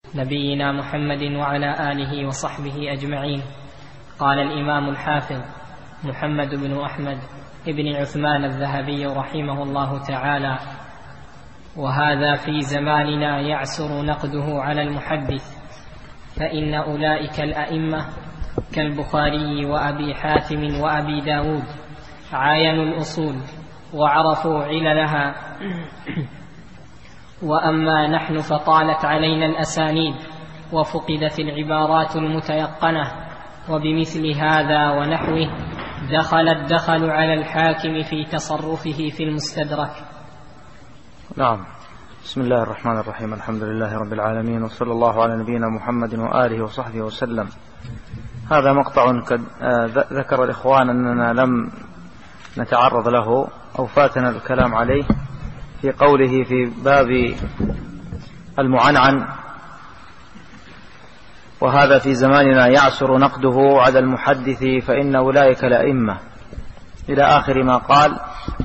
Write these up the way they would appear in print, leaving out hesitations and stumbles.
نبينا محمد وعلى آله وصحبه أجمعين. قال الإمام الحافظ محمد بن أحمد ابن عثمان الذهبي رحمه الله تعالى: وهذا في زماننا يعسر نقده على المحدث، فإن أولئك الأئمة كالبخاري وأبي حاتم وأبي داود عاينوا الأصول وعرفوا عللها، وأما نحن فطالت علينا الأسانيد وفقدت العبارات المتيقنة، وبمثل هذا ونحوه دخل على الحاكم في تصرفه في المستدرك. نعم. بسم الله الرحمن الرحيم. الحمد لله رب العالمين، وصلى الله على نبينا محمد وآله وصحبه وسلم. هذا مقطع قد ذكر الإخوان أننا لم نتعرض له أو فاتنا الكلام عليه، في قوله في باب المعنعن: وهذا في زماننا يعسر نقده على المحدث فإن أولئك الأئمة، إلى آخر ما قال.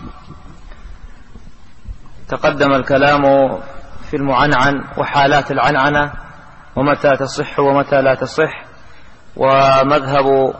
تقدم الكلام في المعنعن وحالات العنعنة ومتى تصح ومتى لا تصح، ومذهب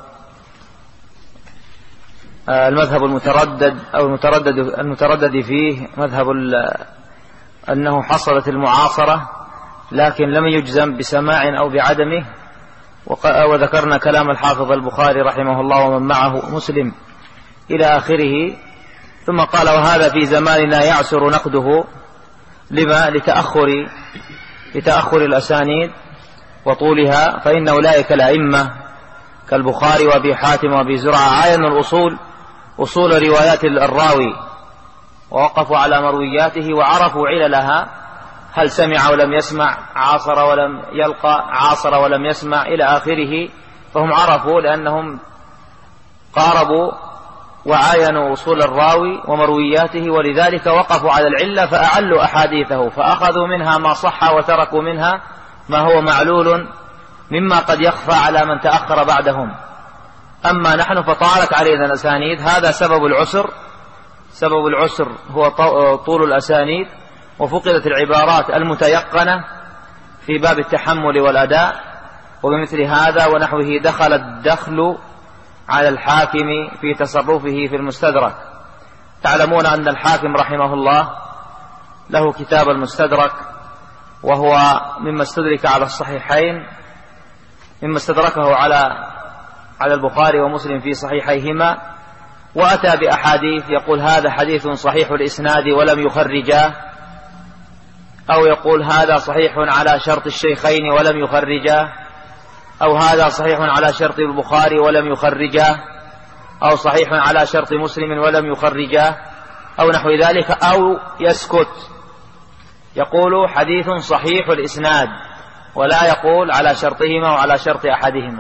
المتردد أو المتردد فيه مذهب أنه حصلت المعاصرة لكن لم يجزم بسماع أو بعدمه، وذكرنا كلام الحافظ البخاري رحمه الله ومن معه مسلم إلى آخره. ثم قال: وهذا في زماننا يعسر نقده. لما؟ لتأخر الأسانيد وطولها، فإن أولئك الأئمة كالبخاري وأبي حاتم وأبي زرعة عاينوا الأصول، أصول روايات الراوي، ووقفوا على مروياته وعرفوا عللها: هل سمع ولم يسمع، عاصر ولم يلقى، عاصر ولم يسمع، إلى آخره. فهم عرفوا لأنهم قاربوا وعاينوا أصول الراوي ومروياته، ولذلك وقفوا على العلة فأعلوا أحاديثه، فأخذوا منها ما صح وتركوا منها ما هو معلول مما قد يخفى على من تأخر بعدهم. أما نحن فطالت علينا الأسانيد، هذا سبب العسر. سبب العسر هو طول الأسانيد وفقدت العبارات المتيقنة في باب التحمل والأداء، وبمثل هذا ونحوه دخل على الحاكم في تصرفه في المستدرك. تعلمون أن الحاكم رحمه الله له كتاب المستدرك، وهو مما استدرك على الصحيحين، مما استدركه على البخاري ومسلم في صحيحيهما، وأتى بأحاديث يقول: هذا حديث صحيح الإسناد ولم يخرجاه، أو يقول: هذا صحيح على شرط الشيخين ولم يخرجاه، أو هذا صحيح على شرط البخاري ولم يخرجاه، أو صحيح على شرط مسلم ولم يخرجاه، أو نحو ذلك، أو يسكت يقول حديث صحيح الإسناد ولا يقول على شرطهما وعلى شرط أحدهما.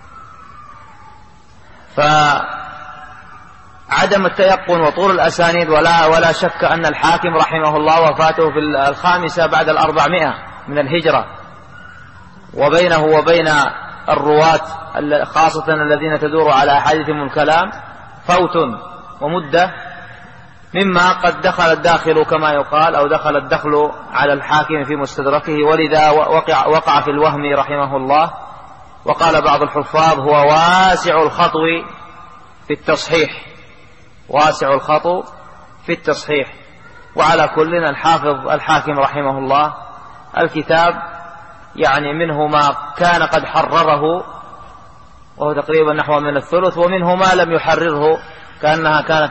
فعدم التيقن وطول الأسانيد، ولا شك أن الحاكم رحمه الله وفاته في 5 بعد 400 من الهجرة، وبينه وبين الرواة خاصة الذين تدور على أحاديثهم الكلام فوت ومدة، مما قد دخل الداخل كما يقال، أو دخل الدخل على الحاكم في مستدركه، ولذا وقع في الوهم رحمه الله. وقال بعض الحفاظ: هو واسع الخطو في التصحيح، واسع الخطو في التصحيح. وعلى كل الحاكم رحمه الله الكتاب يعني منه ما كان قد حرره، وهو تقريبا نحو من الثلث، ومنه ما لم يحرره كأنها كانت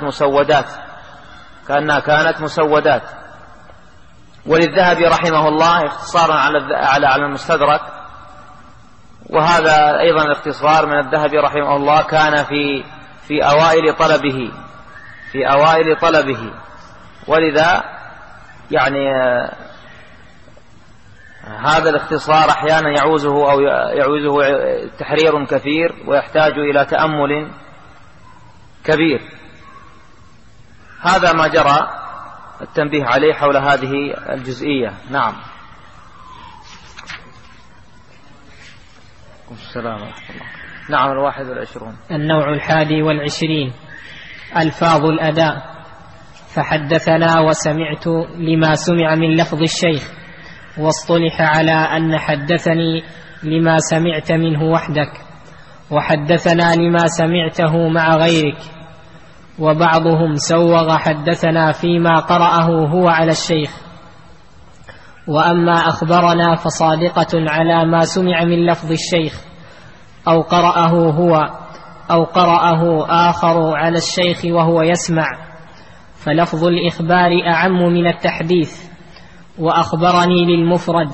مسودات. وللذهبي رحمه الله اختصارا على المستدرك، وهذا أيضا الاختصار من الذهبي رحمه الله كان في أوائل طلبه، ولذا يعني هذا الاختصار أحيانا يعوزه تحرير كثير، ويحتاج إلى تأمل كبير. هذا ما جرى التنبيه عليه حول هذه الجزئية. نعم. السلام ورحمة الله. نعم. 21. النوع 21 ألفاظ الأداء. فحدثنا وسمعت لما سمع من لفظ الشيخ، واصطلح على أن حدثني لما سمعت منه وحدك، وحدثنا لما سمعته مع غيرك. وبعضهم سوغ حدثنا فيما قرأه هو على الشيخ، وأما أخبرنا فصادقة على ما سمع من لفظ الشيخ أو قرأه هو أو قرأه آخر على الشيخ وهو يسمع، فلفظ الإخبار أعم من التحديث. وأخبرني للمفرد.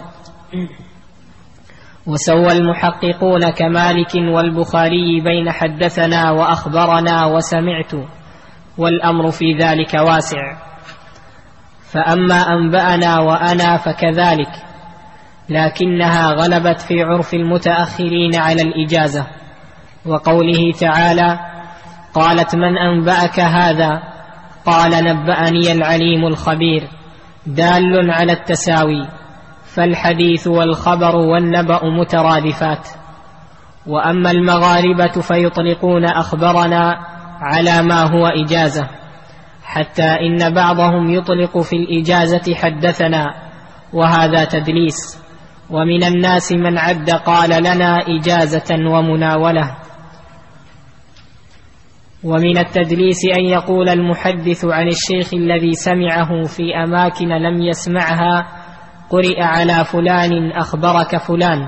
وسوى المحققون كمالك والبخاري بين حدثنا وأخبرنا وسمعت، والأمر في ذلك واسع. فأما أنبأنا وأنا فكذلك، لكنها غلبت في عرف المتأخرين على الإجازة. وقوله تعالى: قالت من أنبأك هذا؟ قال نبأني العليم الخبير، دال على التساوي، فالحديث والخبر والنبأ مترادفات. وأما المغاربة فيطلقون أخبرنا على ما هو إجازة، حتى إن بعضهم يطلق في الإجازة حدثنا، وهذا تدليس. ومن الناس من عد قال لنا إجازة ومناولة. ومن التدليس أن يقول المحدث عن الشيخ الذي سمعه في أماكن لم يسمعها: قرئ على فلان أخبرك فلان.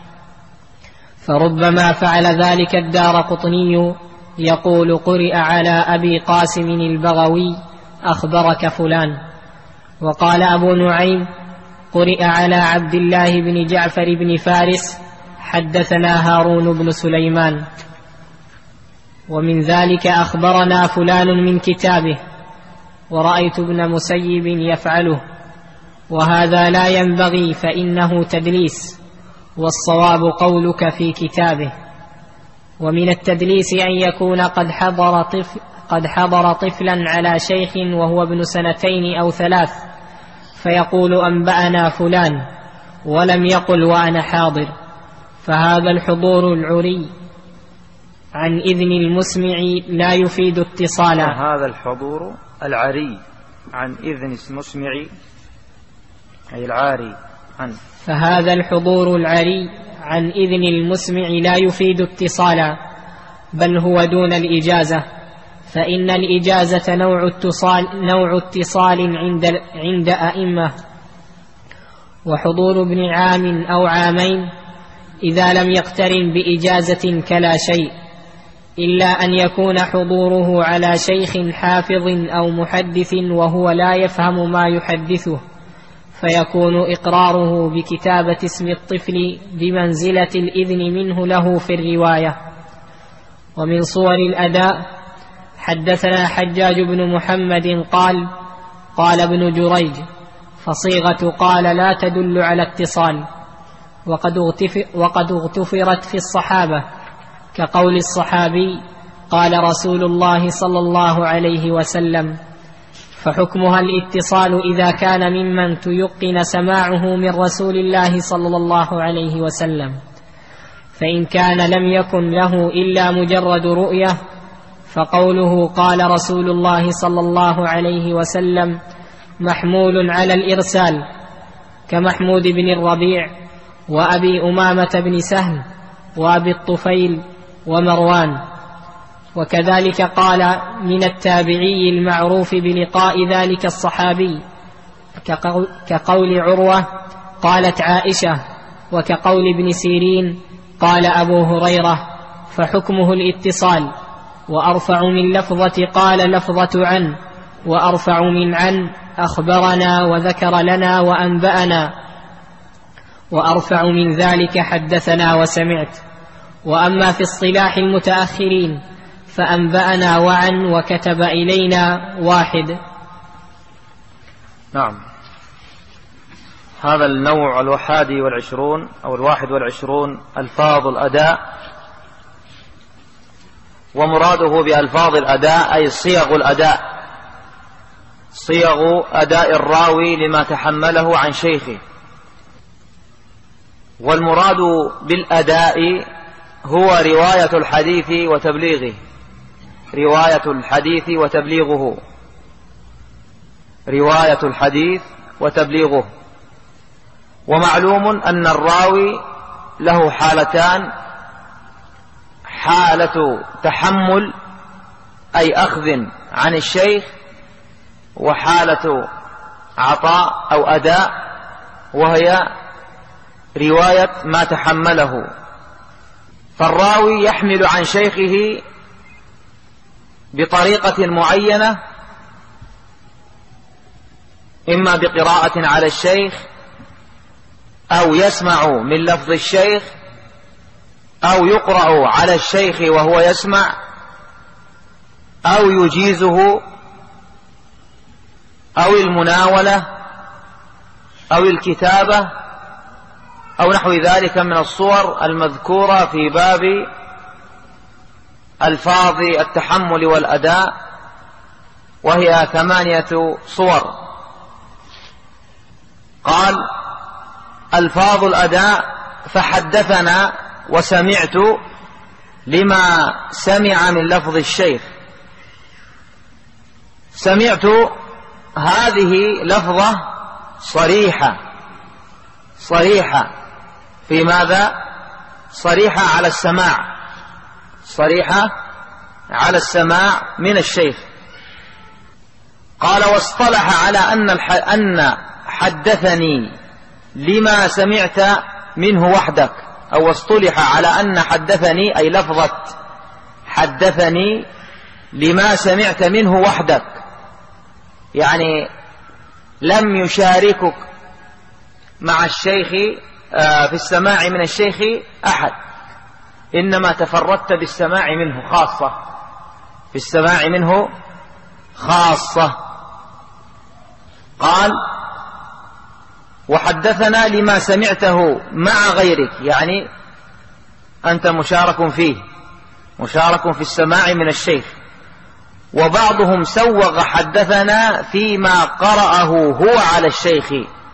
فربما فعل ذلك الدارقطني، يقول: قرئ على أبي قاسم البغوي أخبرك فلان. وقال أبو نعيم: قرئ على عبد الله بن جعفر بن فارس حدثنا هارون بن سليمان. ومن ذلك أخبرنا فلان من كتابه، ورأيت ابن مسيب يفعله، وهذا لا ينبغي فإنه تدليس، والصواب قولك في كتابه. ومن التدليس أن يكون قد حضر طفلا على شيخ وهو ابن 2 أو 3، فيقول أنبأنا فلان ولم يقل وأنا حاضر، فهذا الحضور العري عن إذن المسمع لا يفيد اتصالا. هذا الحضور العري عن إذن المسمع أي العاري عنه. فهذا الحضور العري عن إذن المسمع لا يفيد اتصالا، بل هو دون الإجازة، فإن الإجازة نوع اتصال عند أئمة. وحضور ابن عام أو عامين إذا لم يقترن بإجازة كلا شيء، إلا أن يكون حضوره على شيخ حافظ أو محدث وهو لا يفهم ما يحدثه، فيكون إقراره بكتابة اسم الطفل بمنزلة الإذن منه له في الرواية. ومن صور الأداء: حدثنا حجاج بن محمد قال ابن جريج، فصيغة قال لا تدل على اتصال، وقد اغتفرت في الصحابة، كقول الصحابي: قال رسول الله صلى الله عليه وسلم. فحكمها الاتصال إذا كان ممن تيقن سماعه من رسول الله صلى الله عليه وسلم. فإن كان لم يكن له إلا مجرد رؤية، فقوله قال رسول الله صلى الله عليه وسلم محمول على الإرسال، كمحمود بن الربيع وأبي أمامة بن سهل وأبي الطفيل ومروان. وكذلك قال من التابعي المعروف بلقاء ذلك الصحابي، كقول عروة قالت عائشة، وكقول ابن سيرين قال أبو هريرة، فحكمه الاتصال. وأرفع من لفظة قال لفظة عن، وأرفع من عن أخبرنا وذكر لنا وأنبأنا، وأرفع من ذلك حدثنا وسمعت. وأما في اصطلاح المتأخرين فأنبأنا وعن وكتب إلينا واحد. نعم. هذا النوع 21 أو 21 ألفاظ الأداء، ومراده بألفاظ الأداء أي صيغ الأداء، صيغ أداء الراوي لما تحمله عن شيخه. والمراد بالأداء هو رواية الحديث وتبليغه، رواية الحديث وتبليغه، رواية الحديث وتبليغه. ومعلوم أن الراوي له حالتان: حالة تحمل أي أخذ عن الشيخ، وحالة عطاء أو أداء وهي رواية ما تحمله. فالراوي يحمل عن شيخه بطريقة معينة، إما بقراءة على الشيخ، أو يسمع من لفظ الشيخ، أو يقرأ على الشيخ وهو يسمع، أو يجيزه، أو المناولة، أو الكتابة، أو نحو ذلك من الصور المذكورة في باب ألفاظ التحمل والأداء، وهي 8 صور. قال: ألفاظ الأداء: فحدثنا وسمعت لما سمع من لفظ الشيخ. سمعت هذه لفظة صريحة في ماذا؟ صريحة على السماع، صريحة على السماع من الشيخ. قال: واصطلح على أن حدثني لما سمعت منه وحدك، أو اصطلح على أن حدثني أي لفظة حدثني لما سمعت منه وحدك، يعني لم يشاركك مع الشيخ في السماع من الشيخ أحد، إنما تفردت بالسماع منه خاصة، في السماع منه خاصة. قال: وحدثنا لما سمعته مع غيرك، يعني أنت مشارك فيه، مشارك في السماع من الشيخ. وبعضهم سوغ حدثنا فيما قرأه هو على الشيخ،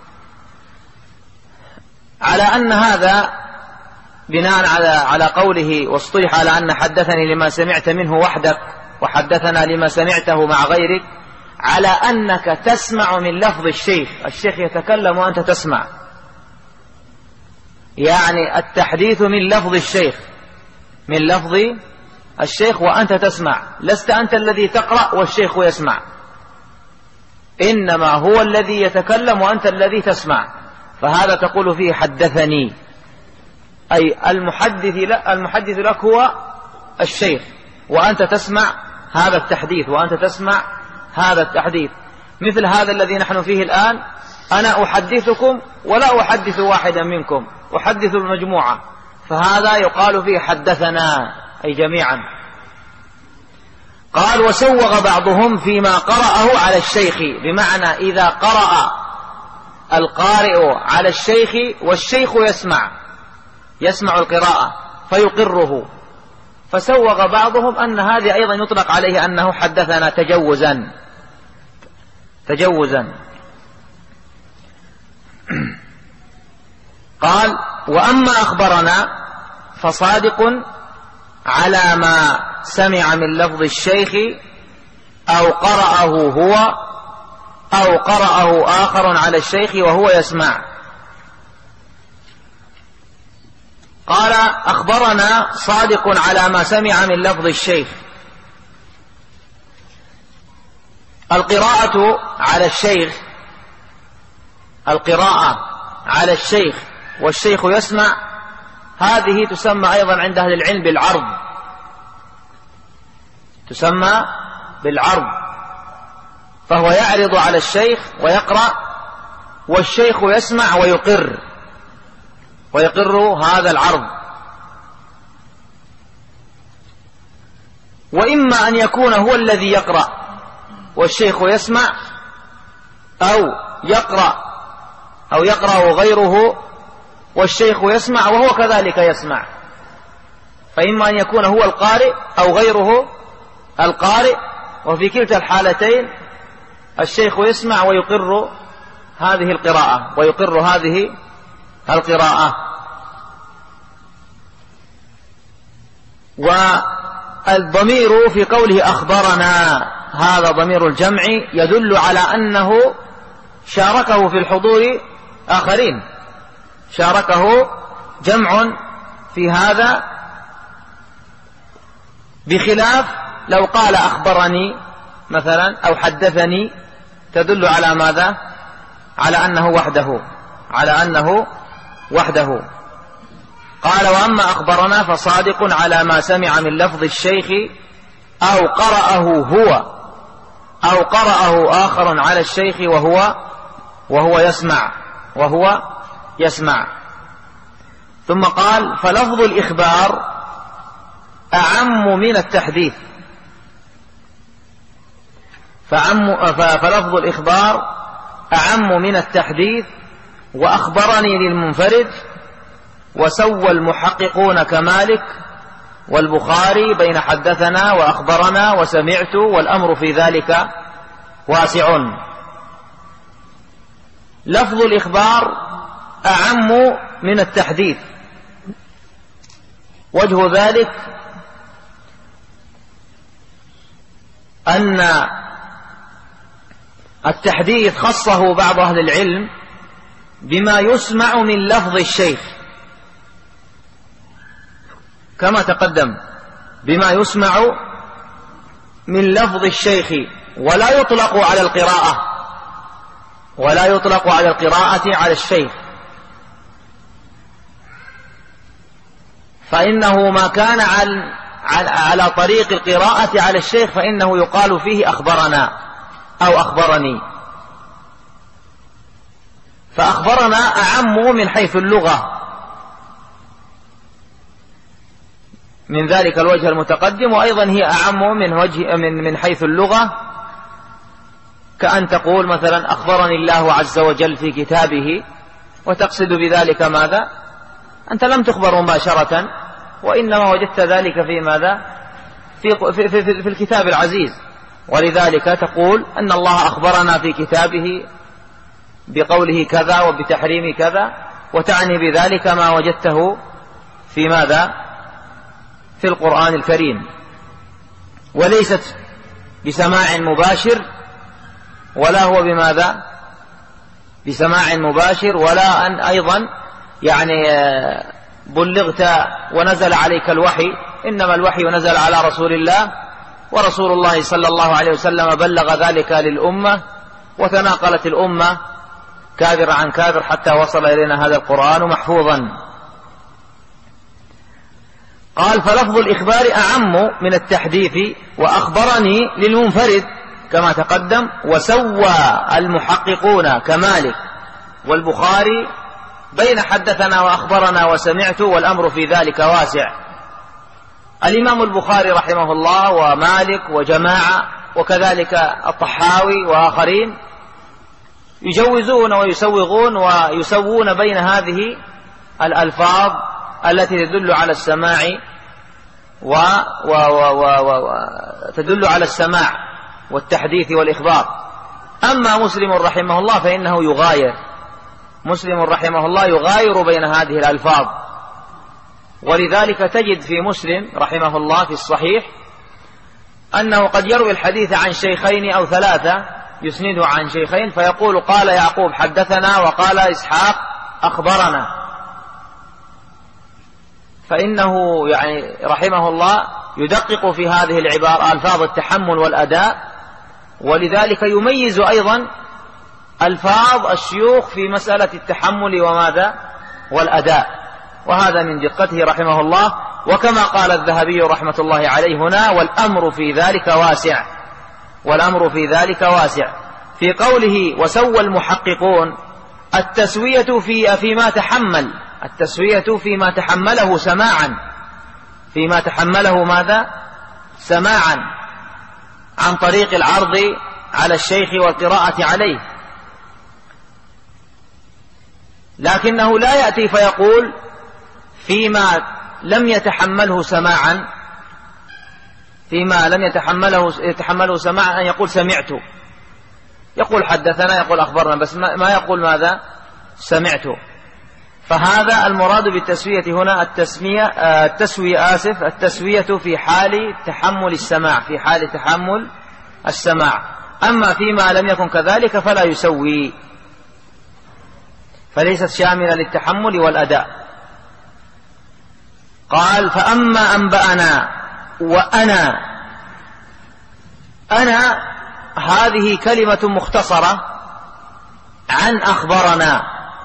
على أن هذا بناء على قوله: واصطلح على أن حدثني لما سمعت منه وحدك، وحدثنا لما سمعته مع غيرك، على أنك تسمع من لفظ الشيخ، الشيخ يتكلم وأنت تسمع، يعني التحديث من لفظ الشيخ، من لفظ الشيخ وأنت تسمع، لست أنت الذي تقرأ والشيخ يسمع، إنما هو الذي يتكلم وأنت الذي تسمع. فهذا تقول فيه حدثني، أي المحدث لك هو الشيخ، وأنت تسمع هذا التحديث، وأنت تسمع هذا التحديث. مثل هذا الذي نحن فيه الآن، أنا أحدثكم ولا أحدث واحدا منكم، أحدث المجموعة، فهذا يقال فيه حدثنا، أي جميعا. قال: وسوغ بعضهم فيما قرأه على الشيخ، بمعنى إذا قرأ القارئ على الشيخ والشيخ يسمع القراءة فيقره، فسوغ بعضهم أن هذا أيضا يطلق عليه أنه حدثنا تجوزا. قال: وأما أخبرنا فصادق على ما سمع من لفظ الشيخ، أو قرأه هو، أو قرأه آخر على الشيخ وهو يسمع. قال: أخبرنا صادق على ما سمع من لفظ الشيخ. القراءة على الشيخ والشيخ يسمع، هذه تسمى أيضا عند أهل العلم بالعرض، تسمى بالعرض، فهو يعرض على الشيخ ويقرأ، والشيخ يسمع ويقر هذا العرض. وإما أن يكون هو الذي يقرأ والشيخ يسمع، أو يقرأ غيره والشيخ يسمع وهو كذلك يسمع. فإما أن يكون هو القارئ أو غيره القارئ، وفي كلتا الحالتين الشيخ يسمع ويقر هذه القراءة. والضمير في قوله أخبرنا، هذا ضمير الجمع يدل على أنه شاركه في الحضور آخرين، شاركه جمع في هذا، بخلاف لو قال أخبرني مثلا أو حدثني، تدل على ماذا؟ على أنه وحده. قال: وأما أخبرنا فصادق على ما سمع من لفظ الشيخ أو قرأه آخر على الشيخ وهو يسمع. ثم قال: فلفظ الإخبار أعم من التحديث. فلفظ الإخبار أعم من التحديث، وأخبرني للمنفرد، وسوى المحققون كمالك والبخاري بين حدثنا وأخبرنا وسمعت، والأمر في ذلك واسع. لفظ الإخبار أعم من التحديث. وجه ذلك أن التحديث خصه بعض أهل العلم بما يسمع من لفظ الشيخ، كما تقدم، بما يسمع من لفظ الشيخ، ولا يطلق على القراءة على الشيخ. فإنه ما كان على طريق القراءة على الشيخ فإنه يقال فيه أخبرنا أو أخبرني. فأخبرنا أعم من حيث اللغة من ذلك الوجه المتقدم، وأيضا هي أعم من حيث اللغة، كأن تقول مثلا: أخبرني الله عز وجل في كتابه، وتقصد بذلك ماذا؟ أنت لم تخبر مباشرة، وإنما وجدت ذلك في ماذا؟ في الكتاب العزيز. ولذلك تقول أن الله أخبرنا في كتابه بقوله كذا وبتحريم كذا، وتعني بذلك ما وجدته في ماذا؟ في القرآن الكريم، وليست بسماع مباشر، ولا هو بماذا؟ بسماع مباشر، ولا أن أيضا يعني بلغت ونزل عليك الوحي، إنما الوحي نزل على رسول الله، ورسول الله صلى الله عليه وسلم بلغ ذلك للأمة، وتناقلت الأمة كابر عن كابر حتى وصل إلينا هذا القرآن محفوظا. قال: فلفظ الإخبار أعم من التحديث، وأخبرني للمنفرد كما تقدم، وسوى المحققون كمالك والبخاري بين حدثنا وأخبرنا وسمعت، والأمر في ذلك واسع. الإمام البخاري رحمه الله ومالك وجماعة، وكذلك الطحاوي وآخرين، يجوزون ويسوغون ويسوون بين هذه الألفاظ التي تدل على السماع وتدل على السماع والتحديث والإخبار. أما مسلم رحمه الله فإنه يغاير، مسلم رحمه الله يغاير بين هذه الألفاظ، ولذلك تجد في مسلم رحمه الله في الصحيح أنه قد يروي الحديث عن شيخين أو ثلاثة، يسنده عن شيخين، فيقول: قال يعقوب حدثنا، وقال إسحاق أخبرنا. فإنه يعني رحمه الله يدقق في هذه العبارة ألفاظ التحمل والأداء، ولذلك يميز أيضا ألفاظ الشيوخ في مسألة التحمل وماذا؟ والأداء، وهذا من دقته رحمه الله. وكما قال الذهبي رحمة الله عليه هنا: والأمر في ذلك واسع، والأمر في ذلك واسع. في قوله: وسوى المحققون، التسوية فيما تحمل، التسوية فيما تحمله سماعا، فيما تحمله ماذا؟ سماعا، عن طريق العرض على الشيخ والقراءة عليه. لكنه لا يأتي فيقول فيما لم يتحمله سماعا، فيما لم يتحمله سماعا، أن يقول سمعت، يقول حدثنا، يقول أخبرنا، بس ما يقول ماذا؟ سمعت. فهذا المراد بالتسوية هنا التسوية في حال تحمل السماع، في حال تحمل السماع. أما فيما لم يكن كذلك فلا فليست شاملة للتحمل والأداء. قال فأما أنبأنا وأنا، أنا هذه كلمة مختصرة عن أخبرنا،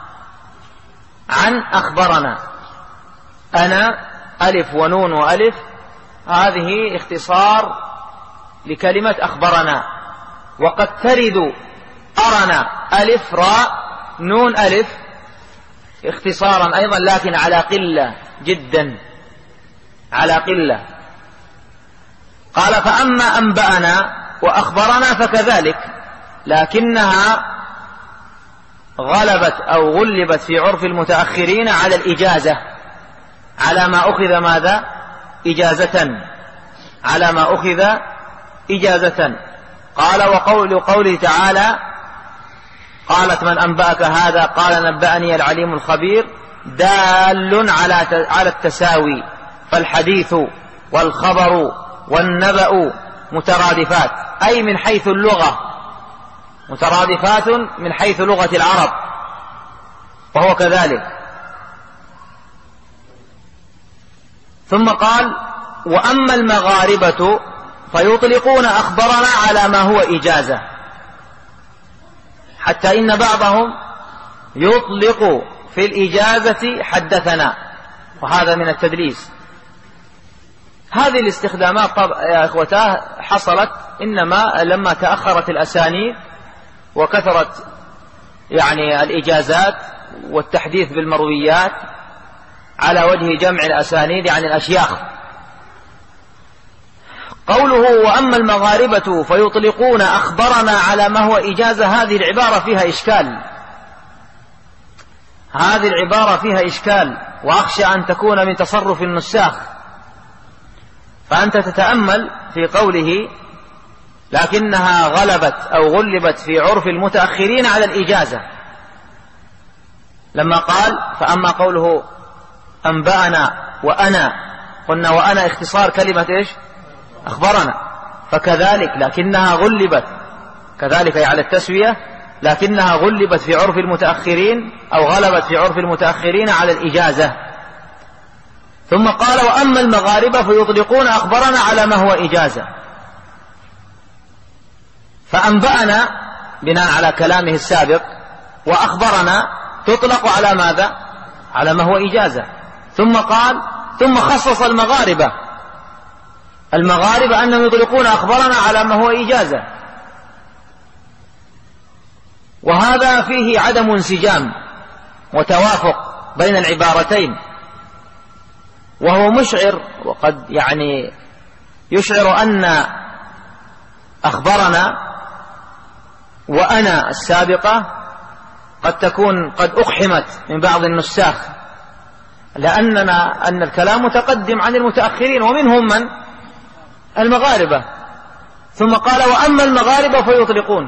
عن أخبرنا. أنا ألف ونون وألف، هذه اختصار لكلمة أخبرنا. وقد ترد أرنا ألف راء نون ألف اختصارا أيضا، لكن على قلة جدا، على قلة. قال فأما أنبأنا وأخبرنا فكذلك، لكنها غلبت أو غلبت في عرف المتأخرين على الإجازة، على ما أخذ ماذا؟ إجازة، على ما أخذ إجازة. قال وقول قوله تعالى قالت من أنبأك هذا قال نبأني العليم الخبير، دال على التساوي، فالحديث والخبر والنبأ مترادفات، أي من حيث اللغة، مترادفات من حيث لغة العرب، وهو كذلك. ثم قال وأما المغاربة فيطلقون أخبرنا على ما هو إجازة، حتى إن بعضهم يطلق في الإجازة حدثنا، وهذا من التدليس. هذه الاستخدامات يا إخوتاه حصلت إنما لما تأخرت الأسانيد وكثرت يعني الإجازات والتحديث بالمرويات على وجه جمع الأسانيد عن الأشياخ. قوله وأما المغاربة فيطلقون أخبرنا على ما هو إجازة، هذه العبارة فيها إشكال، هذه العبارة فيها إشكال، وأخشى أن تكون من تصرف النساخ. فأنت تتأمل في قوله لكنها غلبت أو غلبت في عرف المتأخرين على الإجازة، لما قال فأما قوله أنبأنا وأنا، قلنا وأنا اختصار كلمة إيش؟ أخبرنا. فكذلك لكنها غلبت، كذلك على التسوية، لكنها غلبت في عرف المتأخرين أو غلبت في عرف المتأخرين على الإجازة. ثم قال وأما المغاربة فيطلقون أخبرنا على ما هو إجازة. فأنبأنا بناء على كلامه السابق، وأخبرنا تطلق على ماذا؟ على ما هو إجازة. ثم قال ثم خصص المغاربة، المغاربة أنهم يطلقون أخبرنا على ما هو إجازة، وهذا فيه عدم انسجام وتوافق بين العبارتين، وهو مشعر، وقد يعني يشعر أن أخبرنا وأنا السابقة قد تكون قد أقحمت من بعض النساخ، أن الكلام متقدم عن المتأخرين ومنهم من؟ المغاربة. ثم قال وأما المغاربة فيطلقون،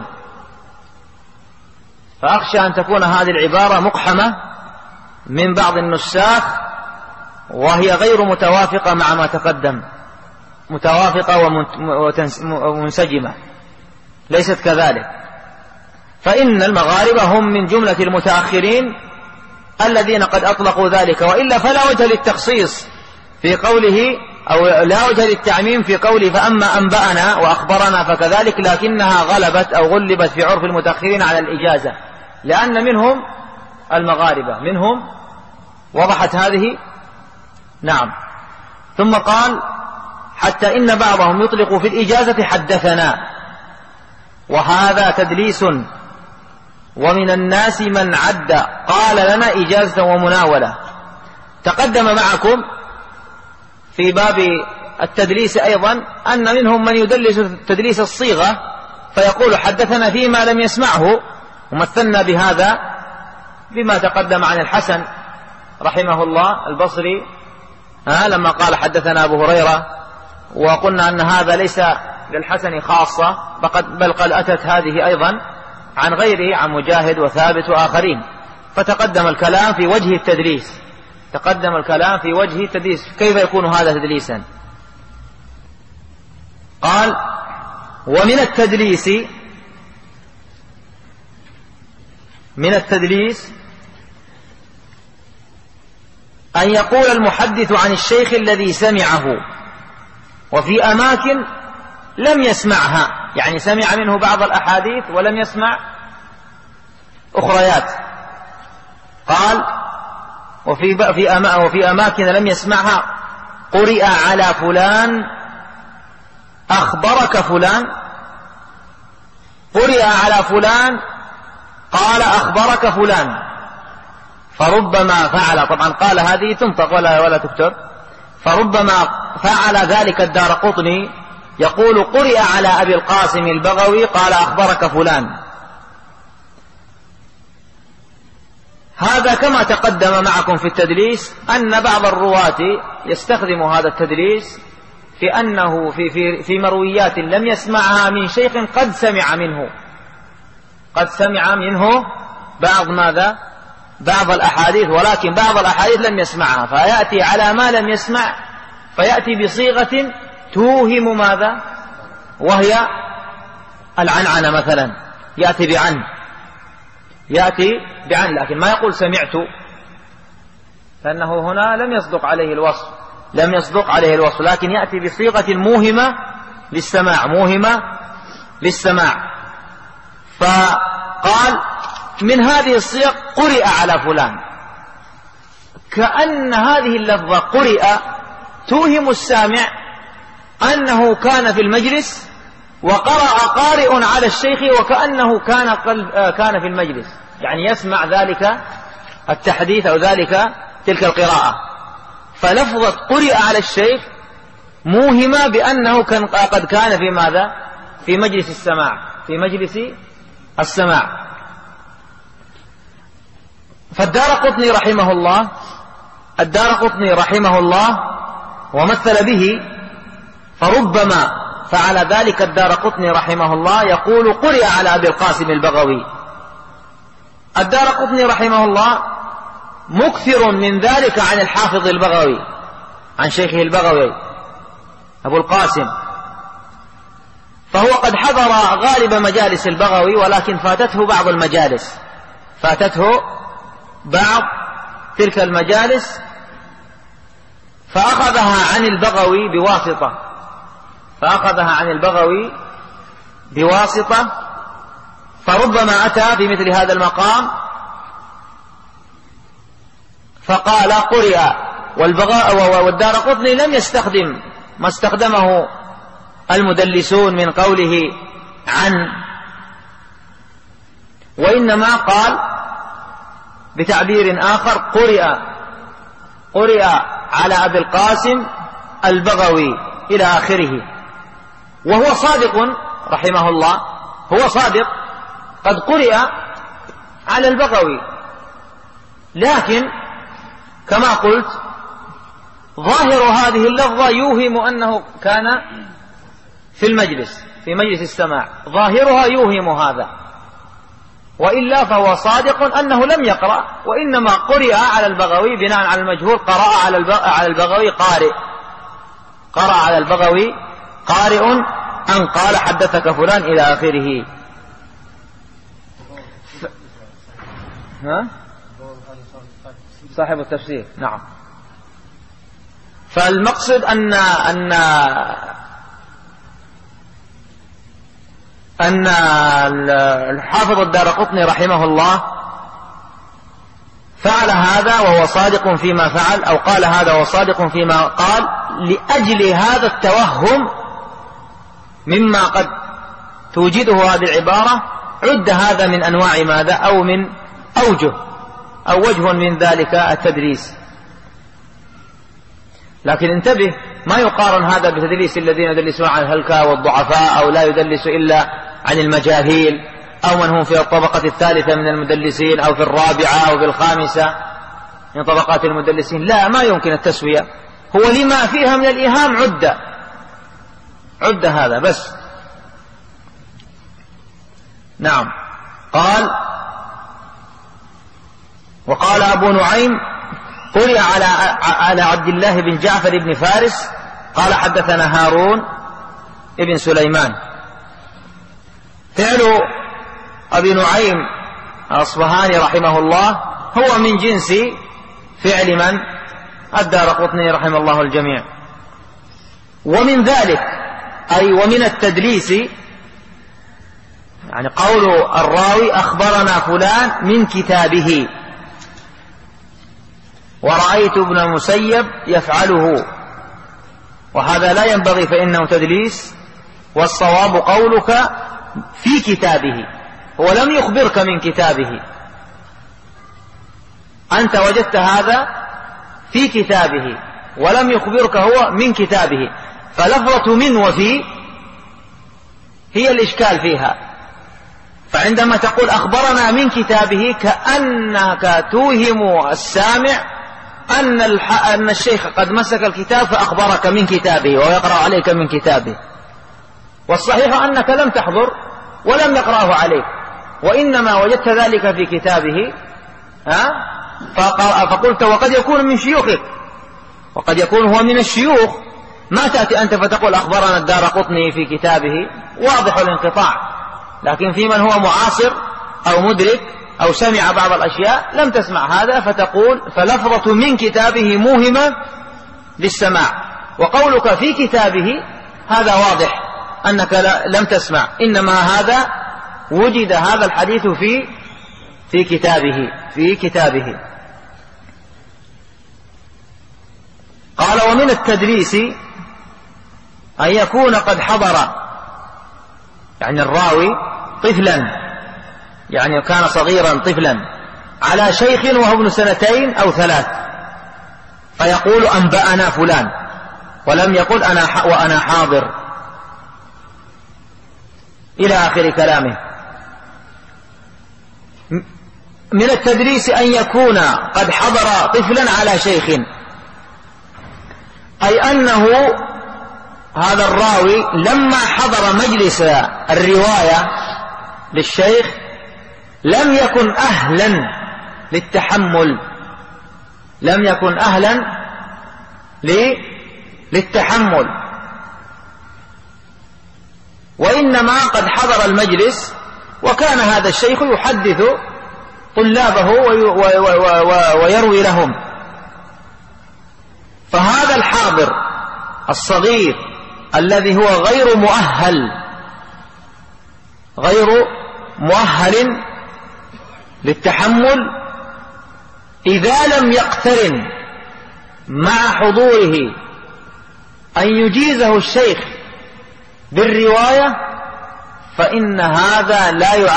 فأخشى أن تكون هذه العبارة مقحمة من بعض النساخ وهي غير متوافقة مع ما تقدم، متوافقة ومنسجمة، ليست كذلك. فإن المغاربة هم من جملة المتأخرين الذين قد أطلقوا ذلك، وإلا فلا وجه للتخصيص في قوله أو لا وجه للتعميم في قوله فأما أنبأنا وأخبرنا فكذلك، لكنها غلبت أو غلبت في عرف المتأخرين على الإجازة، لأن منهم المغاربة، منهم. وضحت هذه؟ نعم. ثم قال حتى إن بعضهم يطلق في الإجازة حدثنا، وهذا تدليس، ومن الناس من عد قال لنا إجازة ومناولة. تقدم معكم في باب التدليس أيضا أن منهم من يدلس تدليس الصيغة فيقول حدثنا فيما لم يسمعه، ومثلنا بهذا بما تقدم عن الحسن رحمه الله البصري لما قال حدثنا أبو هريرة، وقلنا أن هذا ليس للحسن خاصة، بل قد أتت هذه أيضا عن غيره، عن مجاهد وثابت وآخرين. فتقدم الكلام في وجه التدليس، تقدم الكلام في وجه التدليس، كيف يكون هذا تدليسا؟ قال ومن التدليس، من التدليس أن يقول المحدث عن الشيخ الذي سمعه، وفي أماكن لم يسمعها، يعني سمع منه بعض الأحاديث ولم يسمع أخريات. قال وفي أماكن لم يسمعها قرئ على فلان أخبرك فلان، قرئ على فلان قال أخبرك فلان، فربما فعل، طبعا قال هذه تنطق ولا تكتب، فربما فعل ذلك الدارقطني يقول قرئ على أبي القاسم البغوي قال أخبرك فلان. هذا كما تقدم معكم في التدليس أن بعض الرواة يستخدم هذا التدليس في أنه في مرويات لم يسمعها من شيخ قد سمع منه بعض الأحاديث، ولكن بعض الأحاديث لم يسمعها، فيأتي على ما لم يسمع فيأتي بصيغة توهم ماذا؟ وهي العنعنة مثلا، يأتي بعن، لكن ما يقول سمعت، لأنه هنا لم يصدق عليه الوصف، لكن يأتي بصيغة موهمة للسماع. فقال من هذه الصيغ قرئ على فلان، كأن هذه اللفظة قرئ توهم السامع أنه كان في المجلس وقرأ قارئ على الشيخ وكأنه كان في المجلس، يعني يسمع ذلك التحديث أو تلك القراءة. فلفظة قرئ على الشيخ موهمة بأنه قد كان في ماذا؟ في مجلس السماع. فالدارقطني رحمه الله ومثل به، فربما فعل ذلك الدارقطني رحمه الله يقول قرئ على أبي القاسم البغوي. الدارقطني رحمه الله مكثر من ذلك عن الحافظ البغوي، عن شيخه البغوي أبو القاسم، فهو قد حضر غالب مجالس البغوي، ولكن فاتته بعض تلك المجالس، فأخذها عن البغوي بواسطة، فربما أتى في مثل هذا المقام فقال قرئ، والدارقطني لم يستخدم ما استخدمه المدلسون من قوله عن، وإنما قال بتعبير آخر قرئ على أبي القاسم البغوي إلى آخره. وهو صادق رحمه الله، هو صادق قد قرئ على البغوي، لكن كما قلت ظاهر هذه اللفظة يوهم أنه كان في مجلس السماع، ظاهرها يوهم هذا، وإلا فهو صادق أنه لم يقرأ، وإنما قرئ على البغوي بناء على المجهول، قرأ على البغوي قارئ أن قال حدثك فلان إلى آخره. صاحب التفسير، نعم. فالمقصد أن الحافظ الدارقطني رحمه الله فعل هذا وهو صادق فيما فعل، أو قال هذا وهو صادق فيما قال، لأجل هذا التوهم مما قد توجده هذه العبارة، عد هذا من أنواع ماذا؟ أو من وجه من ذلك التدليس. لكن انتبه، ما يقارن هذا بتدليس الذين يدلسون عن الهلكة والضعفاء، أو لا يدلس إلا عن المجاهيل، أو من هم في الطبقة الثالثة من المدلسين، أو في الرابعة أو في الخامسة من طبقات المدلسين. لا، ما يمكن التسوية، هو لما فيها من الإيهام عد هذا بس. نعم. وقال أبو نعيم قرئ على عبد الله بن جعفر بن فارس قال حدثنا هارون ابن سليمان. فعل أبي نعيم الأصبهاني رحمه الله هو من جنس فعل من؟ الدارقطني رحمه الله الجميع. ومن ذلك أي ومن التدليس يعني قول الراوي أخبرنا فلان من كتابه، ورأيت ابن المسيب يفعله، وهذا لا ينبغي فإنه تدليس، والصواب قولك في كتابه، هو لم يخبرك من كتابه، أنت وجدت هذا في كتابه ولم يخبرك هو من كتابه، فلفظة من وفي هي الإشكال فيها. فعندما تقول أخبرنا من كتابه كأنك توهم السامع أن الشيخ قد مسك الكتاب فأخبرك من كتابه ويقرأ عليك من كتابه، والصحيح أنك لم تحضر ولم يقرأه عليك، وإنما وجدت ذلك في كتابه فقلت وقد يكون من شيوخك، وقد يكون هو من الشيوخ، ما تأتي أنت فتقول أخبرنا الدارقطني في كتابه، واضح الانقطاع. لكن في من هو معاصر أو مدرك أو سمع بعض الأشياء لم تسمع هذا، فتقول فلفظة من كتابه موهمة للسماع، وقولك في كتابه هذا واضح أنك لم تسمع، إنما هذا وجد هذا الحديث في كتابه. قال ومن التدليس أن يكون قد حضر يعني الراوي طفلا، يعني كان صغيرا طفلا على شيخ وهو ابن 2 أو 3 فيقول أنبأنا فلان ولم يقل وأنا حاضر إلى آخر كلامه. من التدليس أن يكون قد حضر طفلا على شيخ، أي أنه هذا الراوي لما حضر مجلس الرواية للشيخ لم يكن أهلا للتحمل، وإنما قد حضر المجلس وكان هذا الشيخ يحدث طلابه ويروي لهم، فهذا الحاضر الصغير الذي هو غير مؤهل للتحمل إذا لم يقترن مع حضوره أن يجيزه الشيخ بالرواية، فإن هذا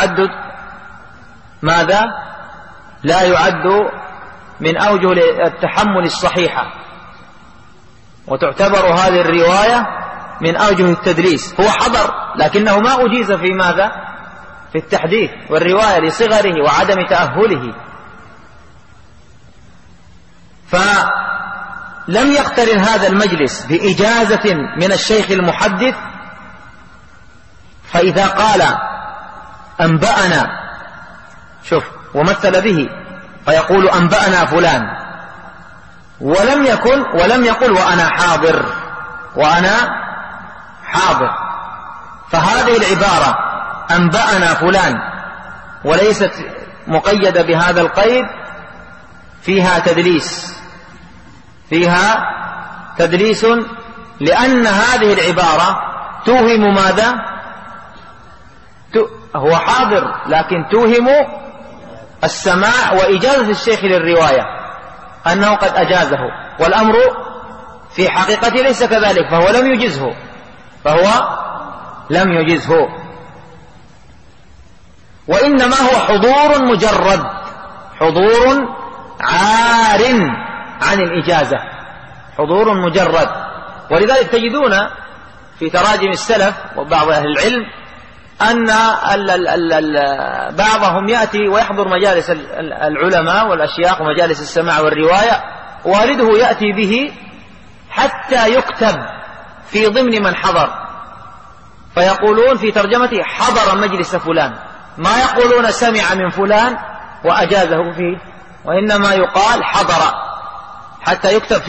لا يعد من أوجه التحمل الصحيحة، وتعتبر هذه الرواية من أوجه التدليس. هو حضر لكنه ما أجيز في ماذا؟ في التحديث والرواية لصغره وعدم تأهله، فلم يقترن هذا المجلس بإجازة من الشيخ المحدث، فإذا قال أنبأنا شوف ومثل به فيقول أنبأنا فلان ولم يقل وأنا حاضر، فهذه العبارة أنبأنا فلان وليست مقيدة بهذا القيد فيها تدليس، لأن هذه العبارة توهم ماذا؟ هو حاضر لكن توهم السماع وإجازة الشيخ للرواية أنه قد أجازه، والأمر في حقيقته ليس كذلك، فهو لم يجزه، وإنما هو حضور مجرد، حضور عار عن الإجازة، حضور مجرد. ولذلك تجدون في تراجم السلف وبعض أهل العلم أن بعضهم يأتي ويحضر مجالس العلماء والأشياخ ومجالس السماع والرواية، والده يأتي به حتى يكتب في ضمن من حضر، فيقولون في ترجمته حضر مجلس فلان، ما يقولون سمع من فلان وأجازه فيه، وإنما يقال حضر حتى يكتب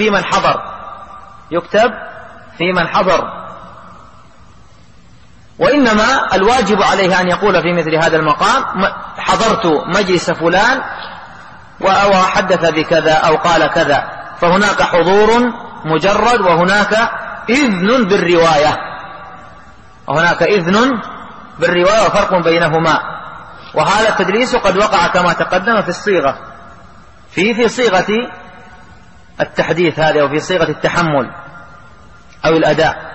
في من حضر، وإنما الواجب عليه أن يقول في مثل هذا المقام حضرت مجلس فلان وحدث بكذا أو قال كذا، فهناك حضور مجرد وهناك إذن بالرواية، وفرق بينهما. وهذا التدليس قد وقع كما تقدم في الصيغة، في صيغة التحديث هذه، وفي صيغة التحمل أو الأداء.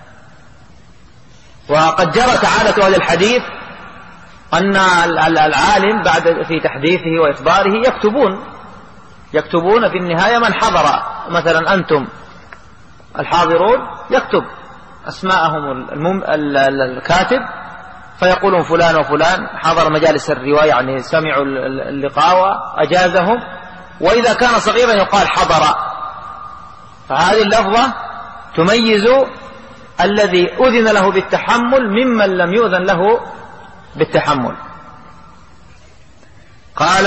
وقد جرت عادة أهل الحديث أن العالم بعد في تحديثه وإخباره يكتبون في النهاية من حضر، مثلا أنتم الحاضرون يكتب أسماءهم الكاتب، فيقولون فلان وفلان حضر مجالس الرواية، يعني سمعوا اللقاء وأجازهم، وإذا كان صغيرا يقال حضر. فهذه اللفظة تميز الذي أذن له بالتحمل ممن لم يؤذن له بالتحمل. قال: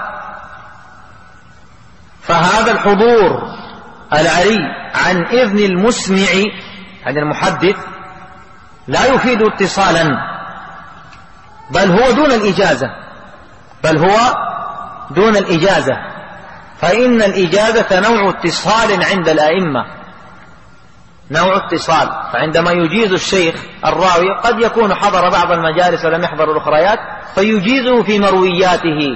فهذا الحضور العري عن إذن المسمع عن المحدث لا يفيد اتصالا، بل هو دون الإجازة، فإن الإجازة نوع اتصال عند الأئمة، فعندما يجيز الشيخ الراوي قد يكون حضر بعض المجالس ولم يحضر الأخريات، فيجيزه في مروياته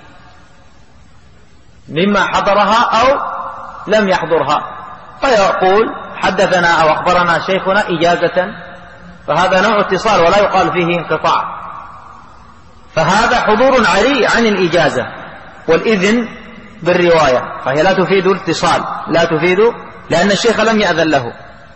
مما حضرها أو لم يحضرها، فيقول حدثنا أو أخبرنا شيخنا إجازة، فهذا نوع اتصال ولا يقال فيه انقطاع. فهذا حضور عري عن الإجازة والإذن بالرواية، فهي لا تفيد الاتصال، لأن الشيخ لم يأذن له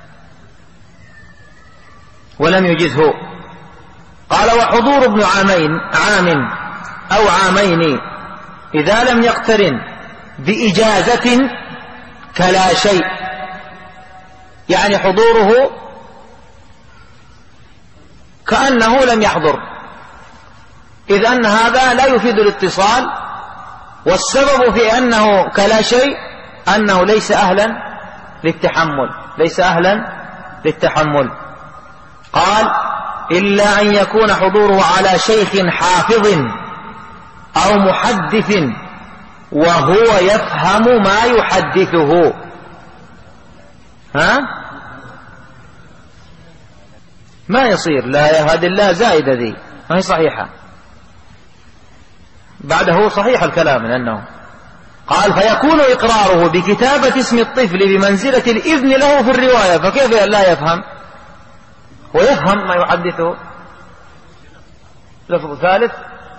ولم يجزه. قال: وحضور ابن عام أو عامين إذا لم يقترن بإجازة كلا شيء، يعني حضوره كأنه لم يحضر، إذ أن هذا لا يفيد الاتصال، والسبب في أنه كلا شيء أنه ليس أهلا للتحمل. قال: إلا أن يكون حضوره على شيخ حافظ أو محدث وهو يفهم ما يحدثه. ما يصير، لا يا هذه الله زائدة ذي ما هي صحيحة، بعده صحيح الكلام لأنه قال: فيكون إقراره بكتابة اسم الطفل بمنزلة الإذن له في الرواية، فكيف لا يفهم ويفهم ما يحدثه؟ لفظ ثالث: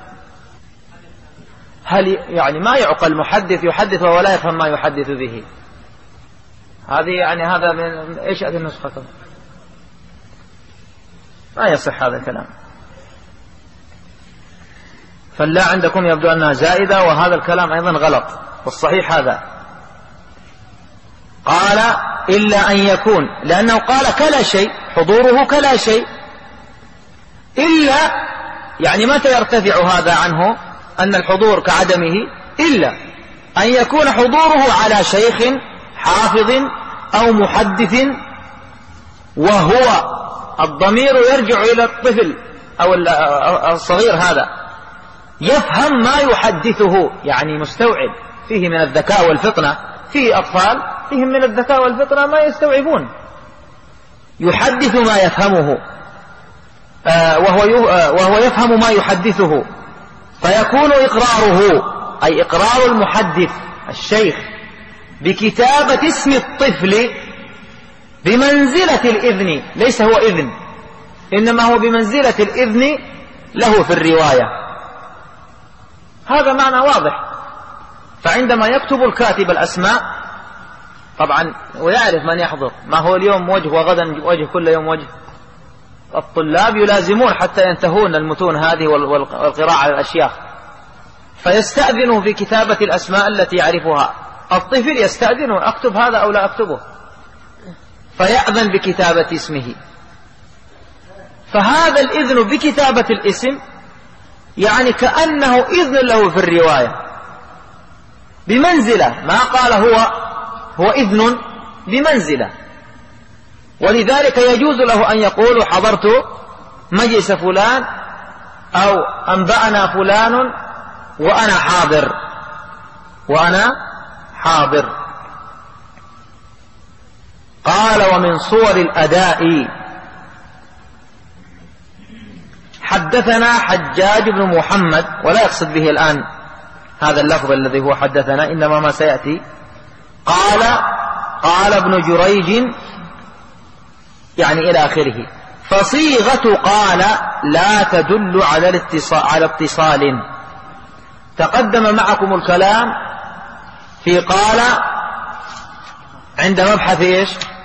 هل يعني ما يعقل محدث يحدث وهو لا يفهم ما يحدث به؟ هذه يعني هذا من إيش هذه النسخة؟ ما يصح هذا الكلام، فاللا عندكم يبدو أنها زائدة، وهذا الكلام أيضا غلط، والصحيح هذا. قال: إلا أن يكون، لأنه قال كلا شيء، حضوره كلا شيء، إلا يعني متى يرتفع هذا عنه أن الحضور كعدمه؟ إلا أن يكون حضوره على شيخ حافظ أو محدث، وهو الضمير يرجع إلى الطفل أو الصغير هذا، يفهم ما يحدثه، يعني مستوعب، فيه من الذكاء والفطنة، فيه أطفال فيهم من الذكاء والفطنة ما يستوعبون، يحدث ما يفهمه، وهو يفهم ما يحدثه، فيكون إقراره أي إقرار المحدث الشيخ بكتابة اسم الطفل بمنزلة الإذن، ليس هو إذن، إنما هو بمنزلة الإذن له في الرواية. هذا معنى واضح. فعندما يكتب الكاتب الأسماء طبعا ويعرف من يحضر، ما هو اليوم وجه وغدا وجه، كل يوم وجه، الطلاب يلازمون حتى ينتهون المتون هذه والقراءة على الأشياخ، فيستأذنوا في كتابة الأسماء التي يعرفها. الطفل يستأذن: أكتب هذا أو لا أكتبه؟ فيأذن بكتابة اسمه. فهذا الإذن بكتابة الاسم يعني كأنه إذن له في الرواية بمنزلة، ما قال هو إذن بمنزلة. ولذلك يجوز له أن يقول: حضرت مجلس فلان، أو أنبأنا فلان وأنا حاضر، قال: ومن صور الأداء حدثنا حجاج بن محمد، ولا يقصد به الآن هذا اللفظ الذي هو حدثنا، إنما ما سيأتي. قال ابن جريج يعني إلى آخره. فصيغة قال لا تدل على اتصال. تقدم معكم الكلام في قال عند مبحث ايش؟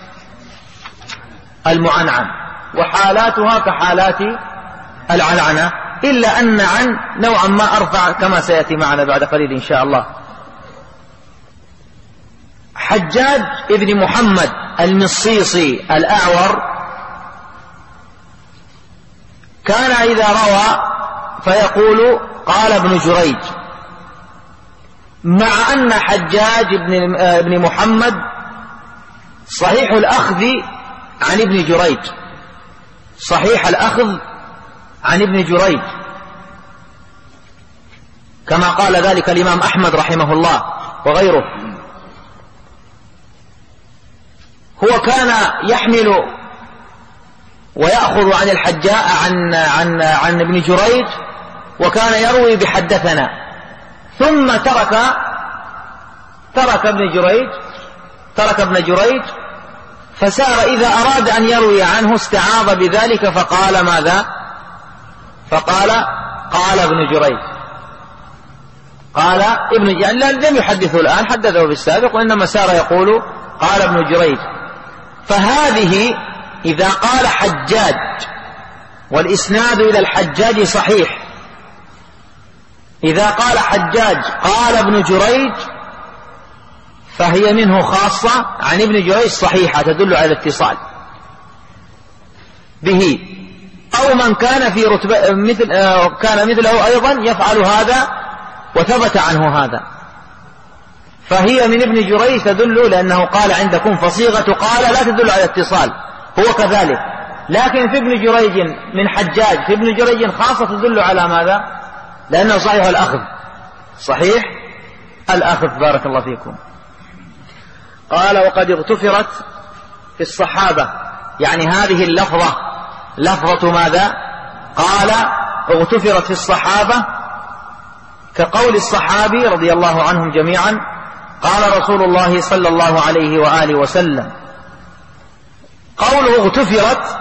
المعنعن، وحالاتها كحالات العنعنة، إلا أن عن نوعا ما أرفع كما سيأتي معنا بعد قليل إن شاء الله. حجاج ابن محمد المصيصي الأعور كان إذا روى فيقول قال ابن جريج، مع أن حجاج ابن محمد صحيح الأخذ عن ابن جريج، صحيح الأخذ عن ابن جريج، كما قال ذلك الإمام أحمد رحمه الله وغيره. هو كان يحمل ويأخذ عن الحجاج عن ابن جريج، وكان يروي بحدثنا، ثم ترك ابن جريج، فسار إذا أراد أن يروي عنه استعاض بذلك فقال ماذا؟ فقال ابن جريج، قال ابن، يعني لم يحدثه الآن، حدثه في السابق، وإنما سار يقول قال ابن جريج. فهذه إذا قال حجاج والإسناد إلى الحجاج صحيح، إذا قال حجاج قال ابن جريج فهي منه خاصة عن ابن جريج صحيحة تدل على الاتصال به، أو من كان في رتبة كان مثله أيضا يفعل هذا وثبت عنه هذا، فهي من ابن جريج تدل، لأنه قال عندكم فصيغة قال لا تدل على الاتصال، هو كذلك. لكن في ابن جريج من حجاج في ابن جريج خاصة تدل على ماذا؟ لأنه صحيح الأخذ، صحيح الأخذ. بارك الله فيكم. قال: وقد اغتفرت في الصحابة، يعني هذه اللفظة لفظة ماذا؟ قال اغتفرت في الصحابة، كقول الصحابي رضي الله عنهم جميعا: قال رسول الله صلى الله عليه وآله وسلم. قوله اغتفرت